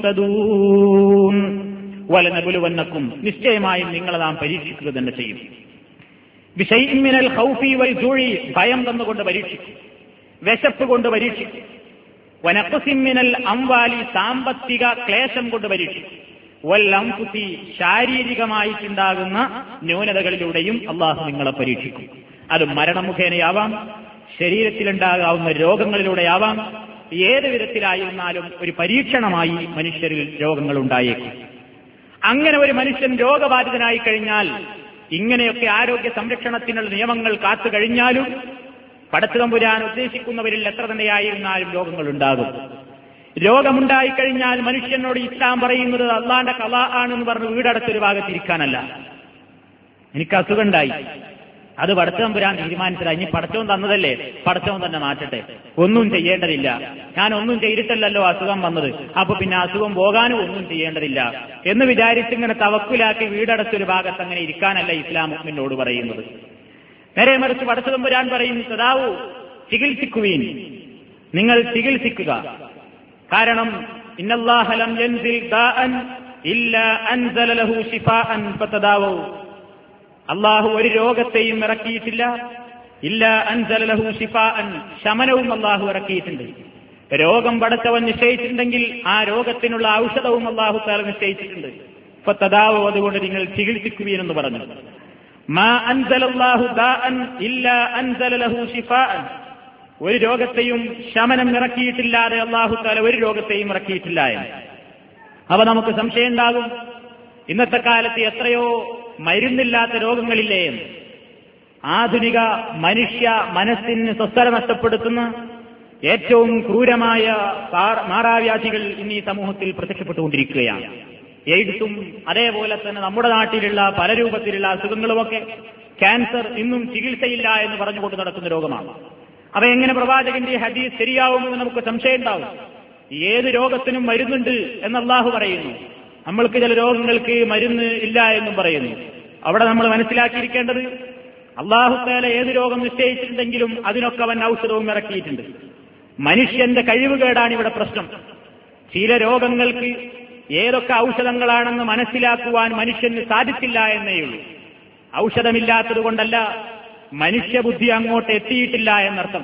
المهتدون വലനബുലുവന്നക്കും നിശ്ചയമായും നിങ്ങളെ നാം പരീക്ഷിക്കുക തന്നെ ചെയ്യും. ബിശൈഇൻ മിനൽ ഖൗഫി വൽ ജൂഇ ഭയം തന്നുകൊണ്ട് പരീക്ഷിക്കും, വിശപ്പ് കൊണ്ട് പരീക്ഷിക്കും. വനഖ്സിൻ മിനൽ അംവാലി സാമ്പത്തിക ക്ലേശം കൊണ്ട് പരീക്ഷിക്കും. വൽ അൻഫുസി ശാരീരികമായിട്ടുണ്ടാകുന്ന ന്യൂനതകളിലൂടെയും അള്ളാഹു നിങ്ങളെ പരീക്ഷിക്കും. അത് മരണം മുഖേനയാവാം, ശരീരത്തിലുണ്ടാകാവുന്ന രോഗങ്ങളിലൂടെയാവാം, ഏത് വിധത്തിലായിരുന്നാലും ഒരു പരീക്ഷണമായി മനുഷ്യരിൽ രോഗങ്ങൾ ഉണ്ടായേക്കും. അങ്ങനെ ഒരു മനുഷ്യൻ രോഗബാധിതനായി കഴിഞ്ഞാൽ ഇങ്ങനെയൊക്കെ ആരോഗ്യ സംരക്ഷണത്തിനുള്ള നിയമങ്ങൾ കാത്തു കഴിഞ്ഞാലും പടച്ചതമ്പുരാൻ ഉദ്ദേശിക്കുന്നവരിൽ എത്ര തന്നെയായിരുന്നാലും രോഗങ്ങൾ ഉണ്ടാകും. രോഗമുണ്ടായിക്കഴിഞ്ഞാൽ മനുഷ്യനോട് ഇസ്ലാം പറയുന്നത് അള്ളാന്റെ ഖളാ ആണെന്ന് പറഞ്ഞ് വീടടച്ചൊരു ഭാഗത്തിരിക്കാനല്ല. എനിക്ക് അസുഖമുണ്ടായി, അത് പടച്ചതമ്പുരാൻ തീരുമാനിച്ചതാ, ഇനി പടച്ചവൻ തന്നതല്ലേ, പടച്ചവൻ തന്നെ മാറ്റട്ടെ, ഒന്നും ചെയ്യേണ്ടതില്ല, ഞാൻ ഒന്നും ചെയ്തിട്ടല്ലല്ലോ അസുഖം വന്നത്, അപ്പൊ പിന്നെ അസുഖം പോകാനും ഒന്നും ചെയ്യേണ്ടതില്ല എന്ന് വിചാരിച്ചിങ്ങനെ തവക്കുലാക്കി വീടടച്ചൊരു ഭാഗത്ത് അങ്ങനെ ഇരിക്കാനല്ല ഇസ്ലാം മുഅ്മിനോട് പറയുന്നത്. നേരെ മറിച്ച് പടച്ചതമ്പുരാൻ പറയുന്നു, സദാവു ചികിത്സിക്കുവീൻ, നിങ്ങൾ ചികിത്സിക്കുക. കാരണം ഇന്നല്ലാഹ ലം യൻസിൽ ദാഅൻ ഇല്ലാ അൻസല ലഹു ശിഫാഅൻ ഫതദാവൂ, അള്ളാഹു ഒരു രോഗത്തെയും ഇറക്കിയിട്ടില്ല, ഇല്ല അൻസല ലഹു ശിഫാഅൻ, ശമനവും അള്ളാഹു ഇറക്കിയിട്ടുണ്ട്. രോഗം പടച്ചവൻ നിശ്ചയിച്ചിട്ടുണ്ടെങ്കിൽ ആ രോഗത്തിനുള്ള ഔഷധവും അള്ളാഹു തആല നിശ്ചയിച്ചിട്ടുണ്ട്. ഫതദാവൂ, അതുകൊണ്ട് നിങ്ങൾ ചികിത്സിക്കുകയെന്ന് പറഞ്ഞു. മാ അൻസലല്ലാഹു ദാഅൻ ഇല്ലാ അൻസല ലഹു ശിഫാഅൻ, ഒരു രോഗത്തെയും ശമനം ഇറക്കിയിട്ടില്ലാതെ അള്ളാഹു തആല ഒരു രോഗത്തെയും ഇറക്കിയിട്ടില്ല എന്ന്. അവ നമുക്ക് സംശയം ഉണ്ടാകും, ഇന്നത്തെ കാലത്ത് എത്രയോ മരുന്നില്ലാത്ത രോഗങ്ങളില്ലേ എന്ന്. ആധുനിക മനുഷ്യ മനസ്സിന് സ്വസ്ഥത നഷ്ടപ്പെടുത്തുന്ന ഏറ്റവും ക്രൂരമായ മാറാവ്യാധികൾ ഇന്ന് ഈ സമൂഹത്തിൽ പ്രത്യക്ഷപ്പെട്ടുകൊണ്ടിരിക്കുകയാണ്. എയ്ഡ്സും അതേപോലെ തന്നെ നമ്മുടെ നാട്ടിലുള്ള പല രൂപത്തിലുള്ള അസുഖങ്ങളുമൊക്കെ ക്യാൻസർ ഇന്നും ചികിത്സയില്ല എന്ന് പറഞ്ഞുകൊണ്ട് നടക്കുന്ന രോഗമാണ്. അവ എങ്ങനെ പ്രവാചകന്റെ ഹദീസ് ശരിയാവുമെന്ന് നമുക്ക് സംശയം ഉണ്ടാവും. ഏത് രോഗത്തിനും മരുന്നുണ്ട് എന്ന് അല്ലാഹു പറയുന്നു, നമ്മൾക്ക് ചില രോഗങ്ങൾക്ക് മരുന്ന് ഇല്ല എന്നും പറയുന്നു. അവിടെ നമ്മൾ മനസ്സിലാക്കിയിരിക്കേണ്ടത്, അല്ലാഹു തആല ഏത് രോഗം നിശ്ചയിച്ചിട്ടുണ്ടെങ്കിലും അതിനൊക്കെ അവൻ ഔഷധവും ഇറക്കിയിട്ടുണ്ട്. മനുഷ്യന്റെ കഴിവുകേടാണ് ഇവിടെ പ്രശ്നം. ചില രോഗങ്ങൾക്ക് ഏതൊക്കെ ഔഷധങ്ങളാണെന്ന് മനസ്സിലാക്കുവാൻ മനുഷ്യന് സാധിച്ചില്ല എന്നേയുള്ളൂ. ഔഷധമില്ലാത്തത് കൊണ്ടല്ല, മനുഷ്യബുദ്ധി അങ്ങോട്ട് എത്തിയിട്ടില്ല എന്നർത്ഥം.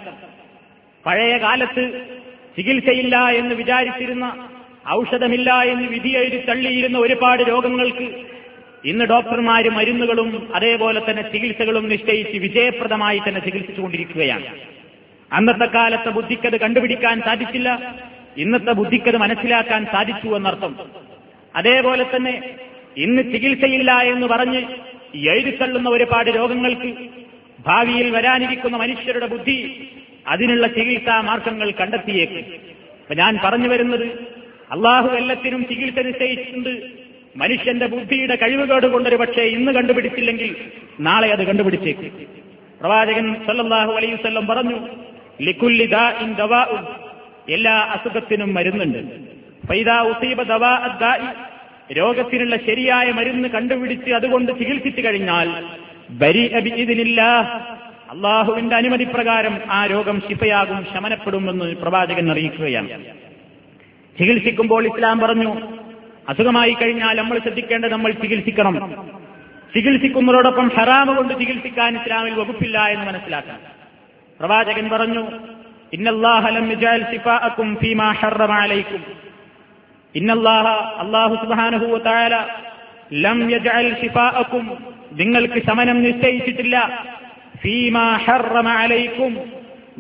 പഴയ കാലത്ത് ചികിത്സയില്ല എന്ന് വിചാരിച്ചിരുന്ന, ഔഷധമില്ല എന്ന് വിധിയെഴുതി തള്ളിയിരുന്ന ഒരുപാട് രോഗങ്ങൾക്ക് ഇന്ന് ഡോക്ടർമാര് മരുന്നുകളും അതേപോലെ തന്നെ ചികിത്സകളും നിശ്ചയിച്ച് വിജയപ്രദമായി തന്നെ ചികിത്സിച്ചുകൊണ്ടിരിക്കുകയാണ്. അന്നത്തെ കാലത്തെ ബുദ്ധിക്കത് കണ്ടുപിടിക്കാൻ സാധിച്ചില്ല, ഇന്നത്തെ ബുദ്ധിക്കത് മനസ്സിലാക്കാൻ സാധിച്ചു എന്നർത്ഥം. അതേപോലെ തന്നെ ഇന്ന് ചികിത്സയില്ല എന്ന് പറഞ്ഞ് എഴുതിത്തള്ളുന്ന ഒരുപാട് രോഗങ്ങൾക്ക് ഭാവിയിൽ വരാനിരിക്കുന്ന മനുഷ്യരുടെ ബുദ്ധി അതിനുള്ള ചികിത്സാ മാർഗങ്ങൾ കണ്ടെത്തിയേക്കും. അപ്പൊ ഞാൻ പറഞ്ഞു വരുന്നത്, അള്ളാഹു എല്ലാത്തിനും ചികിത്സ നിശ്ചയിച്ചിട്ടുണ്ട്. മനുഷ്യന്റെ ബുദ്ധിയുടെ കഴിവുകേട് കൊണ്ടൊരു പക്ഷേ ഇന്ന് കണ്ടുപിടിച്ചില്ലെങ്കിൽ നാളെ അത് കണ്ടുപിടിച്ചേക്കും. പ്രവാചകൻ സല്ലല്ലാഹു അലൈഹി വസല്ലം പറഞ്ഞു, ലികുല്ലി ദാഇൻ ദവാഉൻ, എല്ലാ അസുഖത്തിനും മരുന്നുണ്ട്. ഫൈദാ ഉസീബ ദവാ അദ്ദാഇ, രോഗത്തിനുള്ള ശരിയായ മരുന്ന് കണ്ടുപിടിച്ച് അതുകൊണ്ട് ചികിത്സിച്ചു കഴിഞ്ഞാൽ ബരിഅ ബിഇദ്നില്ലാഹ്, അള്ളാഹുവിന്റെ അനുമതി പ്രകാരം ആ രോഗം ശിഫയാകും, ശമനപ്പെടുമെന്ന് പ്രവാചകൻ അറിയിക്കുകയാണ്. ചികിത്സിക്കുമ്പോൾ ഇസ്ലാം പറഞ്ഞു, അസുഖമായി കഴിഞ്ഞാൽ നമ്മൾ ശ്രദ്ധിക്കേണ്ടത് നമ്മൾ ചികിത്സിക്കണം. ചികിത്സിക്കുന്നതോടൊപ്പം ഹറാമ് കൊണ്ട് ചികിത്സിക്കാൻ ഇസ്ലാമിൽ വകുപ്പില്ല എന്ന് മനസ്സിലാക്കണം. പ്രവാചകൻ പറഞ്ഞു, ഇന്നല്ലാഹ ലം യജഅൽ ശിഫാഅക്കും ഫീമാ ഹറമ അലൈക്കും, ഇന്നല്ലാഹ, അല്ലാഹു സുബ്ഹാനഹു വ തആല, ലം യജഅൽ ശിഫാഅക്കും, നിങ്ങൾക്ക് ശമനം നിശ്ചയിച്ചിട്ടില്ല, ഫീമാ ഹറമ അലൈക്കും,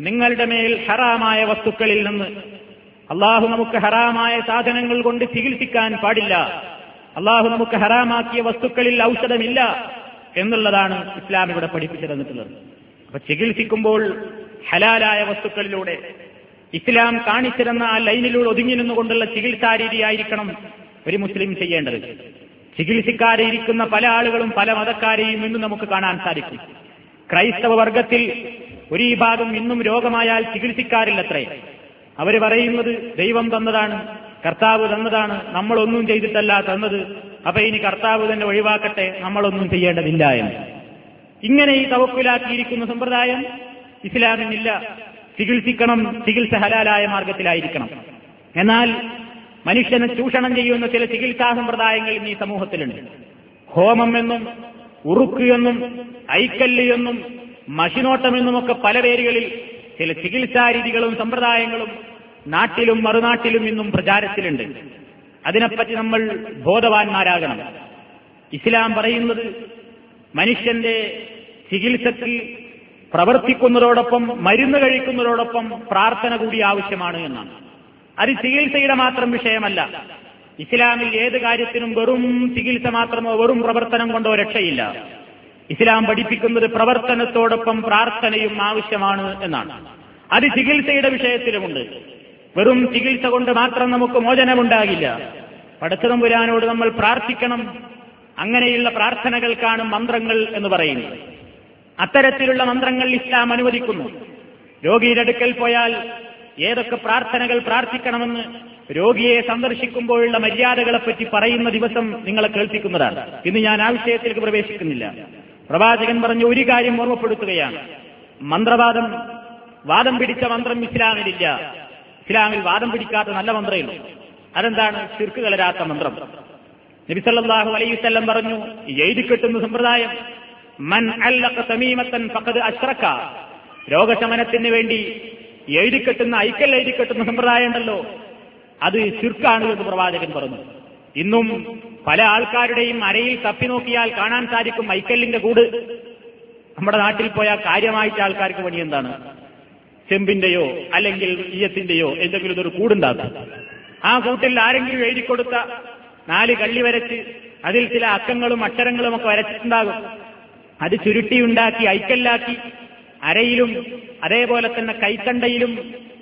നിങ്ങളുടെ മേൽ ഹറാമായ വസ്തുക്കളിൽ നിന്ന്, അള്ളാഹു നമുക്ക് ഹറാമായ സാധനങ്ങൾ കൊണ്ട് ചികിത്സിക്കാൻ പാടില്ല, അള്ളാഹു നമുക്ക് ഹറാമാക്കിയ വസ്തുക്കളിൽ ഔഷധമില്ല എന്നുള്ളതാണ് ഇസ്ലാം ഇവിടെ പഠിപ്പിച്ചു തന്നിട്ടുള്ളത്. അപ്പൊ ചികിത്സിക്കുമ്പോൾ ഹലാലായ വസ്തുക്കളിലൂടെ ഇസ്ലാം കാണിച്ചിരുന്ന ആ ലൈനിലൂടെ ഒതുങ്ങി നിന്നുകൊണ്ടുള്ള ചികിത്സാരീതിയായിരിക്കണം ഒരു മുസ്ലിം ചെയ്യേണ്ടത്. ചികിത്സിക്കാതെ ഇരിക്കുന്ന പല ആളുകളും പല മതക്കാരെയും ഇന്നും നമുക്ക് കാണാൻ സാധിക്കും. ക്രൈസ്തവ വർഗത്തിൽ ഒരു വിഭാഗം ഇന്നും രോഗമായാൽ ചികിത്സിക്കാറില്ലത്രേ. അവർ പറയുന്നത് ദൈവം തന്നതാണ്, കർത്താവ് തന്നതാണ്, നമ്മളൊന്നും ചെയ്തിട്ടല്ല തന്നത്, അപ്പൊ ഇനി കർത്താവ് തന്നെ ഒഴിവാക്കട്ടെ, നമ്മളൊന്നും ചെയ്യേണ്ടതില്ല എന്ന്. ഇങ്ങനെ ഈ തവക്കുലാക്കിയിരിക്കുന്ന സമ്പ്രദായം ഇസ്ലാമിനില്ല. ചികിത്സിക്കണം, ചികിത്സ ഹലാലായ മാർഗത്തിലായിരിക്കണം. എന്നാൽ മനുഷ്യനെ ചൂഷണം ചെയ്യുന്ന ചില ചികിത്സാ സമ്പ്രദായങ്ങൾ ഇന്ന് ഈ സമൂഹത്തിലുണ്ട്. ഹോമം എന്നും ഉറുക്ക് എന്നും ഐക്കല്ല് എന്നും മഷിനോട്ടമെന്നുമൊക്കെ പല പേരുകളിൽ ചില ചികിത്സാരീതികളും സമ്പ്രദായങ്ങളും നാട്ടിലും മറുനാട്ടിലും ഇന്നും പ്രചാരത്തിലുണ്ട്. അതിനെപ്പറ്റി നമ്മൾ ബോധവാന്മാരാകണം. ഇസ്ലാം പറയുന്നത് മനുഷ്യന്റെ ചികിത്സക്ക് പ്രവർത്തിക്കുന്നതോടൊപ്പം മരുന്ന് കഴിക്കുന്നതോടൊപ്പം പ്രാർത്ഥന കൂടി ആവശ്യമാണ് എന്നാണ്. അത് ചികിത്സയുടെ മാത്രം വിഷയമല്ല. ഇസ്ലാമിൽ ഏത് കാര്യത്തിനും വെറും ചികിത്സ മാത്രമോ വെറും പ്രവർത്തനം കൊണ്ടോ രക്ഷയില്ല. ഇസ്ലാം പഠിപ്പിക്കുന്നത് പ്രവർത്തനത്തോടൊപ്പം പ്രാർത്ഥനയും ആവശ്യമാണ് എന്നാണ്. അത് ചികിത്സയുടെ വിഷയത്തിലുമുണ്ട്. വെറും ചികിത്സ കൊണ്ട് മാത്രം നമുക്ക് മോചനമുണ്ടാകില്ല. പടച്ചതമ്പുരാനോട് നമ്മൾ പ്രാർത്ഥിക്കണം. അങ്ങനെയുള്ള പ്രാർത്ഥനകൾക്കാണ് മന്ത്രങ്ങൾ എന്ന് പറയുന്നത്. അത്തരത്തിലുള്ള മന്ത്രങ്ങൾ ഇസ്ലാം അനുവദിക്കുന്നു. രോഗിയുടെ അടുക്കൽ പോയാൽ ഏതൊക്കെ പ്രാർത്ഥനകൾ പ്രാർത്ഥിക്കണമെന്ന് രോഗിയെ സന്ദർശിക്കുമ്പോഴുള്ള മര്യാദകളെപ്പറ്റി പറയുന്ന ദിവസം നിങ്ങളെ കേൾപ്പിക്കുന്നതാണ്. ഇന്ന് ഞാൻ ആ വിഷയത്തിലേക്ക് പ്രവേശിക്കുന്നില്ല. പ്രവാചകൻ പറഞ്ഞ ഒരു കാര്യം ഓർമ്മപ്പെടുത്തുകയാണ്. മന്ത്രവാദം, വാദം പിടിച്ച മന്ത്രം ഇസ്ലാമിലില്ല. ഇസ്ലാമിൽ വാദം പിടിക്കാത്ത നല്ല മന്ത്രമേ. അതെന്താണ്? ശിർക്ക് കലരാത്ത മന്ത്രം. നബി സല്ലല്ലാഹു അലൈഹി വസല്ലം പറഞ്ഞു, എഴുതിക്കെട്ടുന്ന സമ്പ്രദായം മൻ അല്ലഖ തമീമത്തൻ ഫഖദ് അശ്റക, രോഗശമനത്തിന് വേണ്ടി എഴുതിക്കെട്ടുന്ന ഐക്കൽ എഴുതിക്കെട്ടുന്ന സമ്പ്രദായം ഉണ്ടല്ലോ, അത് ശിർക്കാണ് എന്ന് പ്രവാചകൻ പറഞ്ഞു. ഇന്നും പല ആൾക്കാരുടെയും അരയിൽ തപ്പി നോക്കിയാൽ കാണാൻ സാധിക്കും ഐക്കല്ലിന്റെ കൂട്. നമ്മുടെ നാട്ടിൽ പോയാൽ കാര്യമായിട്ട് ആൾക്കാർക്ക് പണി എന്താണ്? ചെമ്പിന്റെയോ അല്ലെങ്കിൽ ഈയത്തിന്റെയോ എന്തെങ്കിലും ഇതൊരു കൂടുണ്ടാകും. ആ കൂട്ടിൽ ആരെങ്കിലും എഴുതിക്കൊടുത്ത നാല് കള്ളി വരച്ച് അതിൽ ചില അക്കങ്ങളും അക്ഷരങ്ങളും ഒക്കെ വരച്ചിട്ടുണ്ടാകും. അത് ചുരുട്ടിയുണ്ടാക്കി ഐക്കല്ലാക്കി അരയിലും അതേപോലെ തന്നെ കൈത്തണ്ടയിലും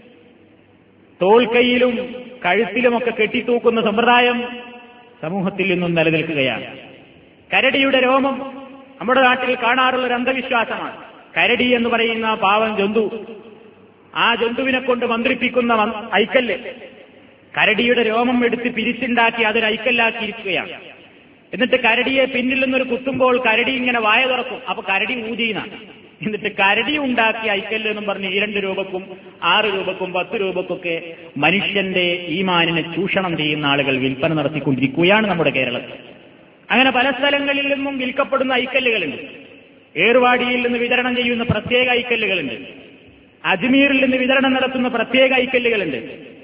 തോൾക്കൈയിലും കഴുത്തിലുമൊക്കെ കെട്ടിത്തൂക്കുന്ന സമ്പ്രദായം സമൂഹത്തിൽ നിന്നും നിലനിൽക്കുകയാണ്. കരടിയുടെ രോമം നമ്മുടെ നാട്ടിൽ കാണാറുള്ള ഒരു അന്ധവിശ്വാസമാണ്. കരടി എന്ന് പറയുന്ന പാവം ജന്തു, ആ ജന്തുവിനെ കൊണ്ട് മന്ത്രിപ്പിക്കുന്ന ഐക്കല്ല്, കരടിയുടെ രോമം എടുത്ത് പിരിച്ചുണ്ടാക്കി അതൊരു ഐക്കല്ലാക്കിയിരിക്കുകയാണ്. എന്നിട്ട് കരടിയെ പിന്നിൽ നിന്നൊരു കുത്തുമ്പോൾ കരടി ഇങ്ങനെ വായ തുറക്കും. അപ്പൊ കരടി ഊതിനാണ്. എന്നിട്ട് കരടി ഉണ്ടാക്കി ഐക്കല്ല് എന്നും പറഞ്ഞ് ഈ രണ്ട് രൂപക്കും ആറ് രൂപക്കും പത്ത് രൂപക്കൊക്കെ മനുഷ്യന്റെ ഈമാനിനെ ചൂഷണം ചെയ്യുന്ന ആളുകൾ വിൽപ്പന നടത്തിക്കൊണ്ടിരിക്കുകയാണ് നമ്മുടെ കേരളത്തിൽ. അങ്ങനെ പല സ്ഥലങ്ങളിൽ നിന്നും വിൽക്കപ്പെടുന്ന ഐക്കല്ലുകളുണ്ട്. ഏർവാടിയിൽ നിന്ന് വിതരണം ചെയ്യുന്ന പ്രത്യേക ഐക്കല്ലുകളുണ്ട്. അജ്മീറിൽ നിന്ന് വിതരണം നടത്തുന്ന പ്രത്യേക ഐക്കല്ലുകളുണ്ട്.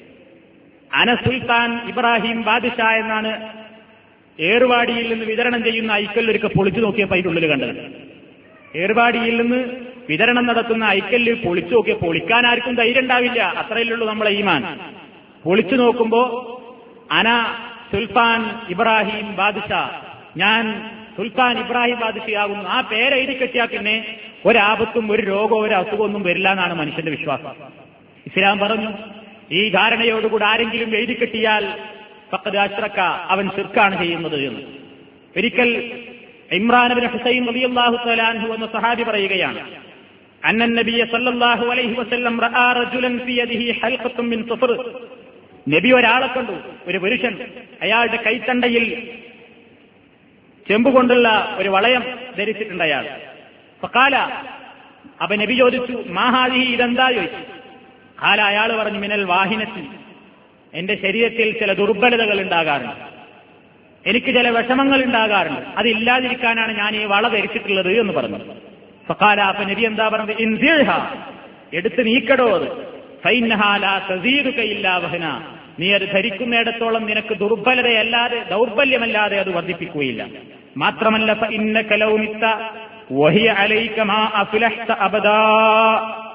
അന സുൽത്താൻ ഇബ്രാഹിം ബാദിഷാ എന്നാണ് ഏർവാടിയിൽ നിന്ന് വിതരണം ചെയ്യുന്ന ഐക്കല്ലൊരുക്കെ പൊളിച്ചു നോക്കിയപ്പോൾ അതിന്റെ ഉള്ളിൽ കണ്ടത്. ഏർവാടിയിൽ നിന്ന് വിതരണം നടത്തുന്ന ഐക്കല്ല് പൊളിച്ചു നോക്കിയ പൊളിക്കാൻ ആർക്കും ധൈര്യം ഉണ്ടാവില്ല. അത്രയുള്ളൂ നമ്മളെ ഈമാൻ. പൊളിച്ചു നോക്കുമ്പോ അന സുൽത്താൻ ഇബ്രാഹിം ബാദിഷാ, ഞാൻ സുൽത്താൻ ഇബ്രാഹിം ബാദിഷയാകുന്നു. ആ പേരെഴുതി കെട്ടിയാൽ പിന്നെ ഒരാപത്തും ഒരു രോഗവും ഒരു അസുഖമൊന്നും വരില്ല എന്നാണ് മനുഷ്യന്റെ വിശ്വാസം. ഇസ്ലാം പറഞ്ഞു, ഈ ധാരണയോടുകൂടി ആരെങ്കിലും എഴുതി കെട്ടിയാൽ ഫഖദ് അശ്റക, അവൻ ശിർക്കാണ് ചെയ്യുന്നത് എന്ന്. ഒരിക്കൽ ഇമ്രാൻ ഇബ്നു ഹുസൈൻ റളിയല്ലാഹു തആല അൻഹു എന്ന സഹാബി പറയുകയാണ്, അന്നൻ നബിയ സല്ലല്ലാഹു അലൈഹി വസല്ലം റആ റജുലൻ ഫി യദിഹി ഹൽഖത്തുൻ മിൻ സഫർ. നബി ഒരാളെ കണ്ടു, ഒരു പുരുഷൻ, അയാളുടെ കൈത്തണ്ടയിൽ ചെമ്പുകൊണ്ടുള്ള ഒരു വളയം ധരിച്ചിട്ടുണ്ട് അയാൾ. ഫഖാല, അപ്പൊ നബി ചോദിച്ചു, മാ ഹാദിഹി, ഇതെന്താ ചോദിച്ചു. ഖാല, അയാൾ പറഞ്ഞു, മിനൽ വാഹിനത്തി, എന്റെ ശരീരത്തിൽ ചില ദുർബലതകൾ ഉണ്ടാകാറുണ്ട്, എനിക്ക് ചില വിഷമങ്ങൾ ഉണ്ടാകാറുണ്ട്, അതില്ലാതിരിക്കാനാണ് ഞാൻ ഈ വള ധരിച്ചിട്ടുള്ളത് എന്ന് പറഞ്ഞു. ഫഖാല, അപ്പൊ നബി എന്താ പറഞ്ഞത്, ഇൻസിൽഹ, എടുത്ത് നീക്കടോ അത്. ഫൈന്നഹാ ലാ തസീദുക ഇല്ലാ വഹന, നീ അത് ധരിക്കുന്നിടത്തോളം നിനക്ക് ദുർബലതയല്ലാതെ ദൗർബല്യമല്ലാതെ അത് വർദ്ധിപ്പിക്കുകയില്ല. മാത്രമല്ല ഫഇന്നക ലൗ മിത്ത വഹിയ അലൈക മാ അഫ്ലഹ്ത അബദാ,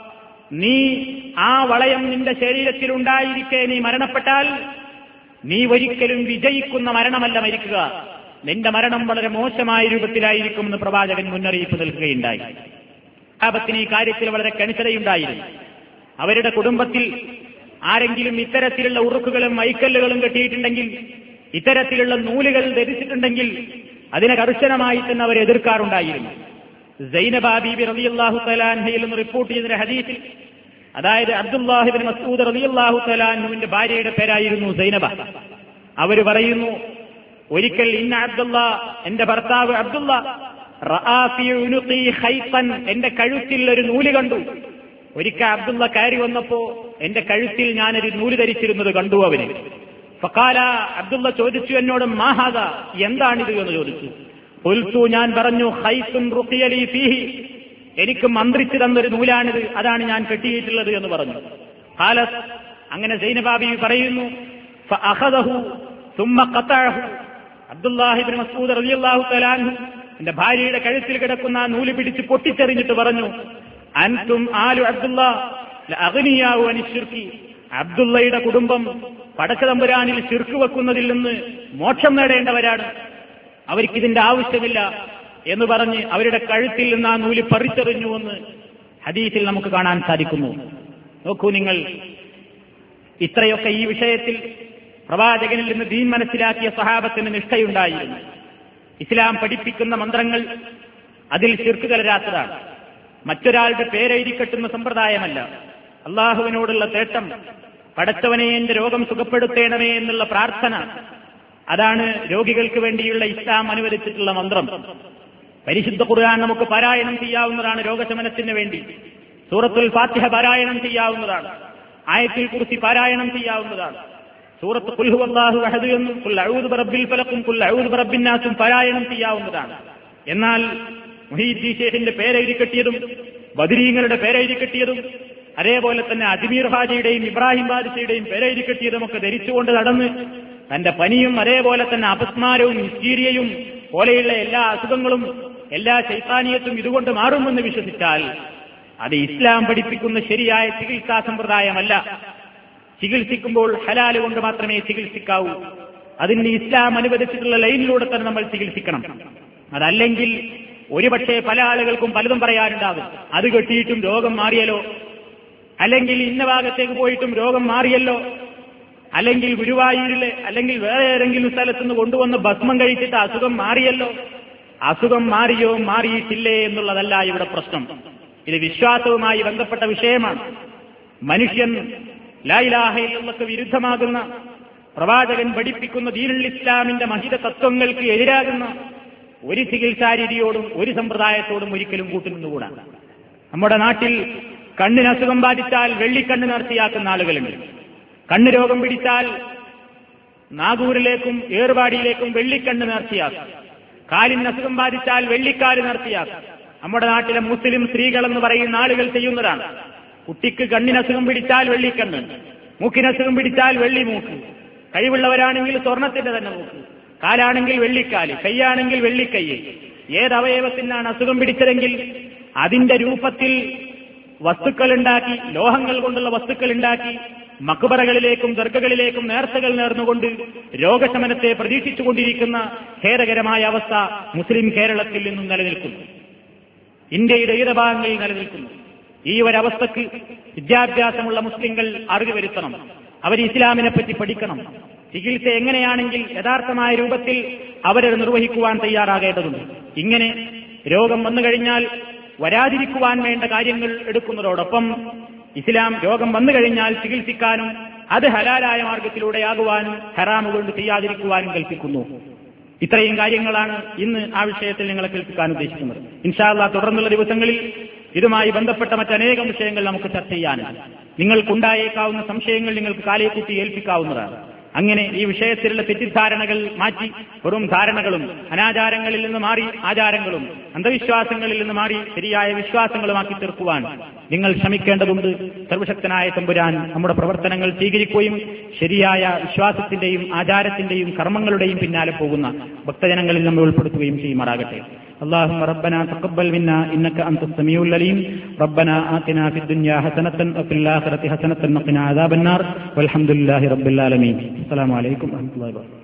നീ ആ വളയം നിന്റെ ശരീരത്തിലുണ്ടായിരിക്കെ നീ മരണപ്പെട്ടാൽ നീ ഒരിക്കലും വിജയിക്കുന്ന മരണമല്ല മരിക്കുക, നിന്റെ മരണം വളരെ മോശമായ രൂപത്തിലായിരിക്കുമെന്ന് പ്രവാചകൻ മുന്നറിയിപ്പ് നൽകുകയുണ്ടായി. സഹാബത്തിന് ഈ കാര്യത്തിൽ വളരെ കണിശതയുണ്ടായിരുന്നു. അവരുടെ കുടുംബത്തിൽ ആരെങ്കിലും ഇത്തരത്തിലുള്ള ഉറുക്കുകളും മൈക്കല്ലുകളും കെട്ടിയിട്ടുണ്ടെങ്കിൽ, ഇത്തരത്തിലുള്ള നൂലുകൾ ധരിച്ചിട്ടുണ്ടെങ്കിൽ അതിനെ കർശനമായി തന്നെ അവർ എതിർക്കാറുണ്ടായിരുന്നു. സൈനബ ബീബി റളിയല്ലാഹു തആല അൻഹയിൽ നിന്ന് റിപ്പോർട്ട് ചെയ്ത ഹദീസിൽ, അതായത് അബ്ദുല്ലാഹി ഇബ്നു മസ്ഊദ് റളിയല്ലാഹു തആല അൻഹുവിന്റെ ഭാര്യയുടെ പേരായിരുന്നു സൈനബ. അവർ പറയുന്നു, ഒരിക്കൽ ഇന്ന അബ്ദുള്ള, എന്റെ ഭർത്താവ് അബ്ദുള്ള, റആ ഫീ ഉനുഖി ഖൈതൻ, എന്റെ കഴുത്തിൽ ഒരു നൂല് കണ്ടു. ഒരിക്കൽ അബ്ദുള്ള കയറി വന്നപ്പോ എന്റെ കഴുത്തിൽ ഞാനൊരു നൂല് ധരിച്ചിരുന്നത് കണ്ടു അവന്. ഫഖാല, അബ്ദുള്ള ചോദിച്ചു എന്നോട്, മാ ഹാദാ, എന്താണിത് എന്ന് ചോദിച്ചു. ഖുൽതു, ഞാൻ പറഞ്ഞു, ഖൈതുൻ റുഖിയ ലീ ഫീഹി, എനിക്ക് മന്ത്രിച്ചു തന്നൊരു നൂലാണിത്, അതാണ് ഞാൻ കെട്ടിയിട്ടുള്ളത് എന്ന് പറഞ്ഞു. ഖാലത്, അങ്ങനെ സൈനബ ബീവി പറയുന്നു, ഫഅഖദഹു സുമ്മ ഖതഅഹു, അബ്ദുല്ലാഹി ഇബ്നു മസ്ഊദ് റളിയല്ലാഹു തആല അൻഹു എന്റെ ഭാര്യയുടെ കഴുത്തിൽ കിടക്കുന്ന ആ നൂല് പിടിച്ച് പൊട്ടിച്ചെറിഞ്ഞിട്ട് പറഞ്ഞു, അൻതും ആലു അബ്ദുള്ള ലഅഗ്നിയാഉ അനി ശിർക്കി, അബ്ദുള്ളയുടെ കുടുംബം പടച്ചതമ്പുരാനിൽ ശിർക്ക് വെക്കുന്നതിൽ നിന്ന് മോക്ഷം നേടേണ്ടവരാണ്, അവർക്കിതിന്റെ ആവശ്യമില്ല എന്ന് പറഞ്ഞ് അവരുടെ കഴുത്തിൽ നിന്ന് ആ നൂല് പറിച്ചെറിഞ്ഞുവെന്ന് ഹദീസിൽ നമുക്ക് കാണാൻ സാധിക്കുന്നു. നോക്കൂ നിങ്ങൾ, ഇത്രയൊക്കെ ഈ വിഷയത്തിൽ പ്രവാചകനിൽ നിന്ന് ദീൻ മനസ്സിലാക്കിയ സഹാബത്തിന് നിഷ്ഠയുണ്ടായിരുന്നു. ഇസ്ലാം പഠിപ്പിക്കുന്ന മന്ത്രങ്ങൾ അതിൽ ശിർക്ക് കലരാത്തതാണ്. മറ്റൊരാളുടെ പേരെഴുതി കെട്ടുന്ന സമ്പ്രദായമല്ല. അള്ളാഹുവിനോടുള്ള തേട്ടം, പടച്ചവനെ എന്റെ രോഗം സുഖപ്പെടുത്തേണമേ എന്നുള്ള പ്രാർത്ഥന, അതാണ് രോഗികൾക്ക് വേണ്ടിയുള്ള ഇസ്ലാം അനുവദിച്ചിട്ടുള്ള മന്ത്രം. പരിശുദ്ധ ഖുർആൻ നമുക്ക് പാരായണം ചെയ്യാവുന്നതാണ് രോഗശമനത്തിന് വേണ്ടി. സൂറത്തുൽ ഫാത്തിഹ പാരായണം ചെയ്യാവുന്നതാണ്. ആയത്തുൽ കുർസി പാരായണം ചെയ്യാവുന്നതാണ്. സൂറത്ത് ഖുൽ ഹുവല്ലാഹു അഹദ് എന്നും ഖുൽ അഊദു ബിറബ്ബിൽ ഫലഖും ഖുൽ അഊദു ബിറബ്ബിൻ നാസും പാരായണം ചെയ്യാവുന്നതാണ്. എന്നാൽ മുഹീദ്ദീൻ ശൈഖിന്റെ പേരെഴുതി കെട്ടിയതും ബദരീങ്ങളുടെ പേരെഴുതി കെട്ടിയതും അതേപോലെ തന്നെ അജ്മീർ ഹാജിയുടെയും ഇബ്രാഹിം ബാദിഷയുടെയും പേരെഴുതി കെട്ടിയതും ഒക്കെ ധരിച്ചുകൊണ്ട് നടന്ന് തന്റെ പനിയും അതേപോലെ തന്നെ അപസ്മാരവും ഹിസ്റ്റീരിയയും പോലെയുള്ള എല്ലാ അസുഖങ്ങളും എല്ലാ ശൈത്താനിയത്തും ഇതുകൊണ്ട് മാറുമെന്ന് വിശ്വസിച്ചാൽ അത് ഇസ്ലാം പഠിപ്പിക്കുന്ന ശരിയായ ചികിത്സാ സമ്പ്രദായമല്ല. ചികിത്സിക്കുമ്പോൾ ഹലാല് കൊണ്ട് മാത്രമേ ചികിത്സിക്കാവൂ. അതിന് ഇസ്ലാം അനുവദിച്ചിട്ടുള്ള ലൈനിലൂടെ തന്നെ നമ്മൾ ചികിത്സിക്കണം. അതല്ലെങ്കിൽ ഒരുപക്ഷെ പല ആളുകൾക്കും പലതും പറയാനുണ്ടാകും. അത് കെട്ടിയിട്ടും രോഗം മാറിയല്ലോ, അല്ലെങ്കിൽ ഇന്ന ഭാഗത്തേക്ക് പോയിട്ടും രോഗം മാറിയല്ലോ, അല്ലെങ്കിൽ ഗുരുവായൂരിലെ അല്ലെങ്കിൽ വേറെ ഏതെങ്കിലും സ്ഥലത്തുനിന്ന് കൊണ്ടുവന്ന് ഭസ്മം കഴിച്ചിട്ട് അസുഖം മാറിയല്ലോ. അസുഖം മാറിയോ മാറിയിട്ടില്ലേ എന്നുള്ളതല്ല ഇവിടെ പ്രശ്നം. ഇത് വിശ്വാസവുമായി ബന്ധപ്പെട്ട വിഷയമാണ്. മനുഷ്യൻ ലാ ഇലാഹ ഇല്ലല്ലാഹ്ക്ക് വിരുദ്ധമാകുന്ന, പ്രവാചകൻ പഠിപ്പിക്കുന്ന ദീനുൽ ഇസ്ലാമിന്റെ മഹിത തത്വങ്ങൾക്ക് എതിരാകുന്ന ഒരു ചികിത്സാരീതിയോടും ഒരു സമ്പ്രദായത്തോടും ഒരിക്കലും കൂട്ടുനിന്നുകൂടാ. നമ്മുടെ നാട്ടിൽ കണ്ണിന് അസുഖം ബാധിച്ചാൽ വെള്ളിക്കണ്ണ് നേർച്ചയാക്കുന്ന ആളുകളുണ്ട്. കണ്ണ് രോഗം പിടിച്ചാൽ നാഗൂരിലേക്കും ഏറുപാടിയിലേക്കും വെള്ളിക്കണ്ണ് നേർച്ചയാക്കും. കാലിന് അസുഖം ബാധിച്ചാൽ വെള്ളിക്കാല് നേർച്ചയാക്കും. നമ്മുടെ നാട്ടിലെ മുസ്ലിം സ്ത്രീകളെന്ന് പറയുന്ന ആളുകൾ ചെയ്യുന്നതാണ്. കുട്ടിക്ക് കണ്ണിനസുഖം പിടിച്ചാൽ വെള്ളിക്കണ്ണ്, മൂക്കിനസുഖം പിടിച്ചാൽ വെള്ളി മൂക്ക്, കഴിവുള്ളവരാണെങ്കിൽ സ്വർണത്തിന്റെ തന്നെ മൂക്ക്, കാലാണെങ്കിൽ വെള്ളിക്കാല്, കൈയാണെങ്കിൽ വെള്ളിക്കൈ. ഏതവയവത്തിനാണ് അസുഖം പിടിച്ചതെങ്കിൽ അതിന്റെ രൂപത്തിൽ വസ്തുക്കളുണ്ടാക്കി, ലോഹങ്ങൾ കൊണ്ടുള്ള വസ്തുക്കളുണ്ടാക്കി മക്ബറകളിലേക്കും ദർഗകളിലേക്കും നേർച്ചകൾ നേർന്നുകൊണ്ട് രോഗശമനത്തെ പ്രതീക്ഷിച്ചുകൊണ്ടിരിക്കുന്ന ഖേദകരമായ അവസ്ഥ മുസ്ലിം കേരളത്തിൽ നിന്നും നിലനിൽക്കുന്നു. ഇന്ത്യയുടെ വിവിധ ഭാഗങ്ങളിൽ നിലനിൽക്കുന്നു. ഈ ഒരവസ്ഥക്ക് വിദ്യാഭ്യാസമുള്ള മുസ്ലിങ്ങൾ അറിവ് വരുത്തണം. അവർ ഇസ്ലാമിനെ പറ്റി പഠിക്കണം. ചികിത്സ എങ്ങനെയാണെങ്കിൽ യഥാർത്ഥമായ രൂപത്തിൽ അവരത് നിർവഹിക്കുവാൻ തയ്യാറാകേണ്ടതുണ്ട്. ഇങ്ങനെ രോഗം വന്നു കഴിഞ്ഞാൽ വരാതിരിക്കുവാൻ വേണ്ട കാര്യങ്ങൾ എടുക്കുന്നതോടൊപ്പം ഇസ്ലാം രോഗം വന്നു കഴിഞ്ഞാൽ ചികിത്സിക്കാനും അത് ഹലാലായ മാർഗത്തിലൂടെയാകുവാനും ഹറാമ് കൊണ്ട് ചെയ്യാതിരിക്കുവാനും കൽപ്പിക്കുന്നു. ഇത്രയും കാര്യങ്ങളാണ് ഇന്ന് ആ വിഷയത്തിൽ നിങ്ങളെ കേൾപ്പിക്കാൻ ഉദ്ദേശിക്കുന്നത്. ഇൻഷാ അല്ലാഹ് തുടർന്നുള്ള ദിവസങ്ങളിൽ ഇതുമായി ബന്ധപ്പെട്ട മറ്റനേകം വിഷയങ്ങൾ നമുക്ക് ചർച്ച ചെയ്യാനാണ്. നിങ്ങൾക്കുണ്ടായേക്കാവുന്ന സംശയങ്ങൾ നിങ്ങൾക്ക് കാലേക്കുട്ടി ഏൽപ്പിക്കാവുന്നതാണ്. അങ്ങനെ ഈ വിഷയത്തിലുള്ള തെറ്റിദ്ധാരണകൾ മാറ്റി വെറും ധാരണകളും അനാചാരങ്ങളിൽ നിന്ന് മാറി ആചാരങ്ങളും അന്ധവിശ്വാസങ്ങളിൽ നിന്ന് മാറി ശരിയായ വിശ്വാസങ്ങളുമാക്കി തീർക്കുവാൻ നിങ്ങൾ ക്ഷമിക്കേണ്ടതുണ്ട്. സർവശക്തനായ തമ്പുരാൻ നമ്മുടെ പ്രവർത്തനങ്ങൾ സ്വീകരിക്കുകയും ശരിയായ വിശ്വാസത്തിന്റെയും ആചാരത്തിന്റെയും കർമ്മങ്ങളുടെയും പിന്നാലെ പോകുന്ന ഭക്തജനങ്ങളിൽ നമ്മെ ഉൾപ്പെടുത്തുകയും ചെയ്യുമാറാകട്ടെ. اللهم ربنا تقبل منا إنك أنت السميع العليم ربنا آتنا في الدنيا حسنة وفي الآخرة حسنة وقنا عذاب النار والحمد لله رب العالمين. السلام عليكم ورحمة الله وبركاته.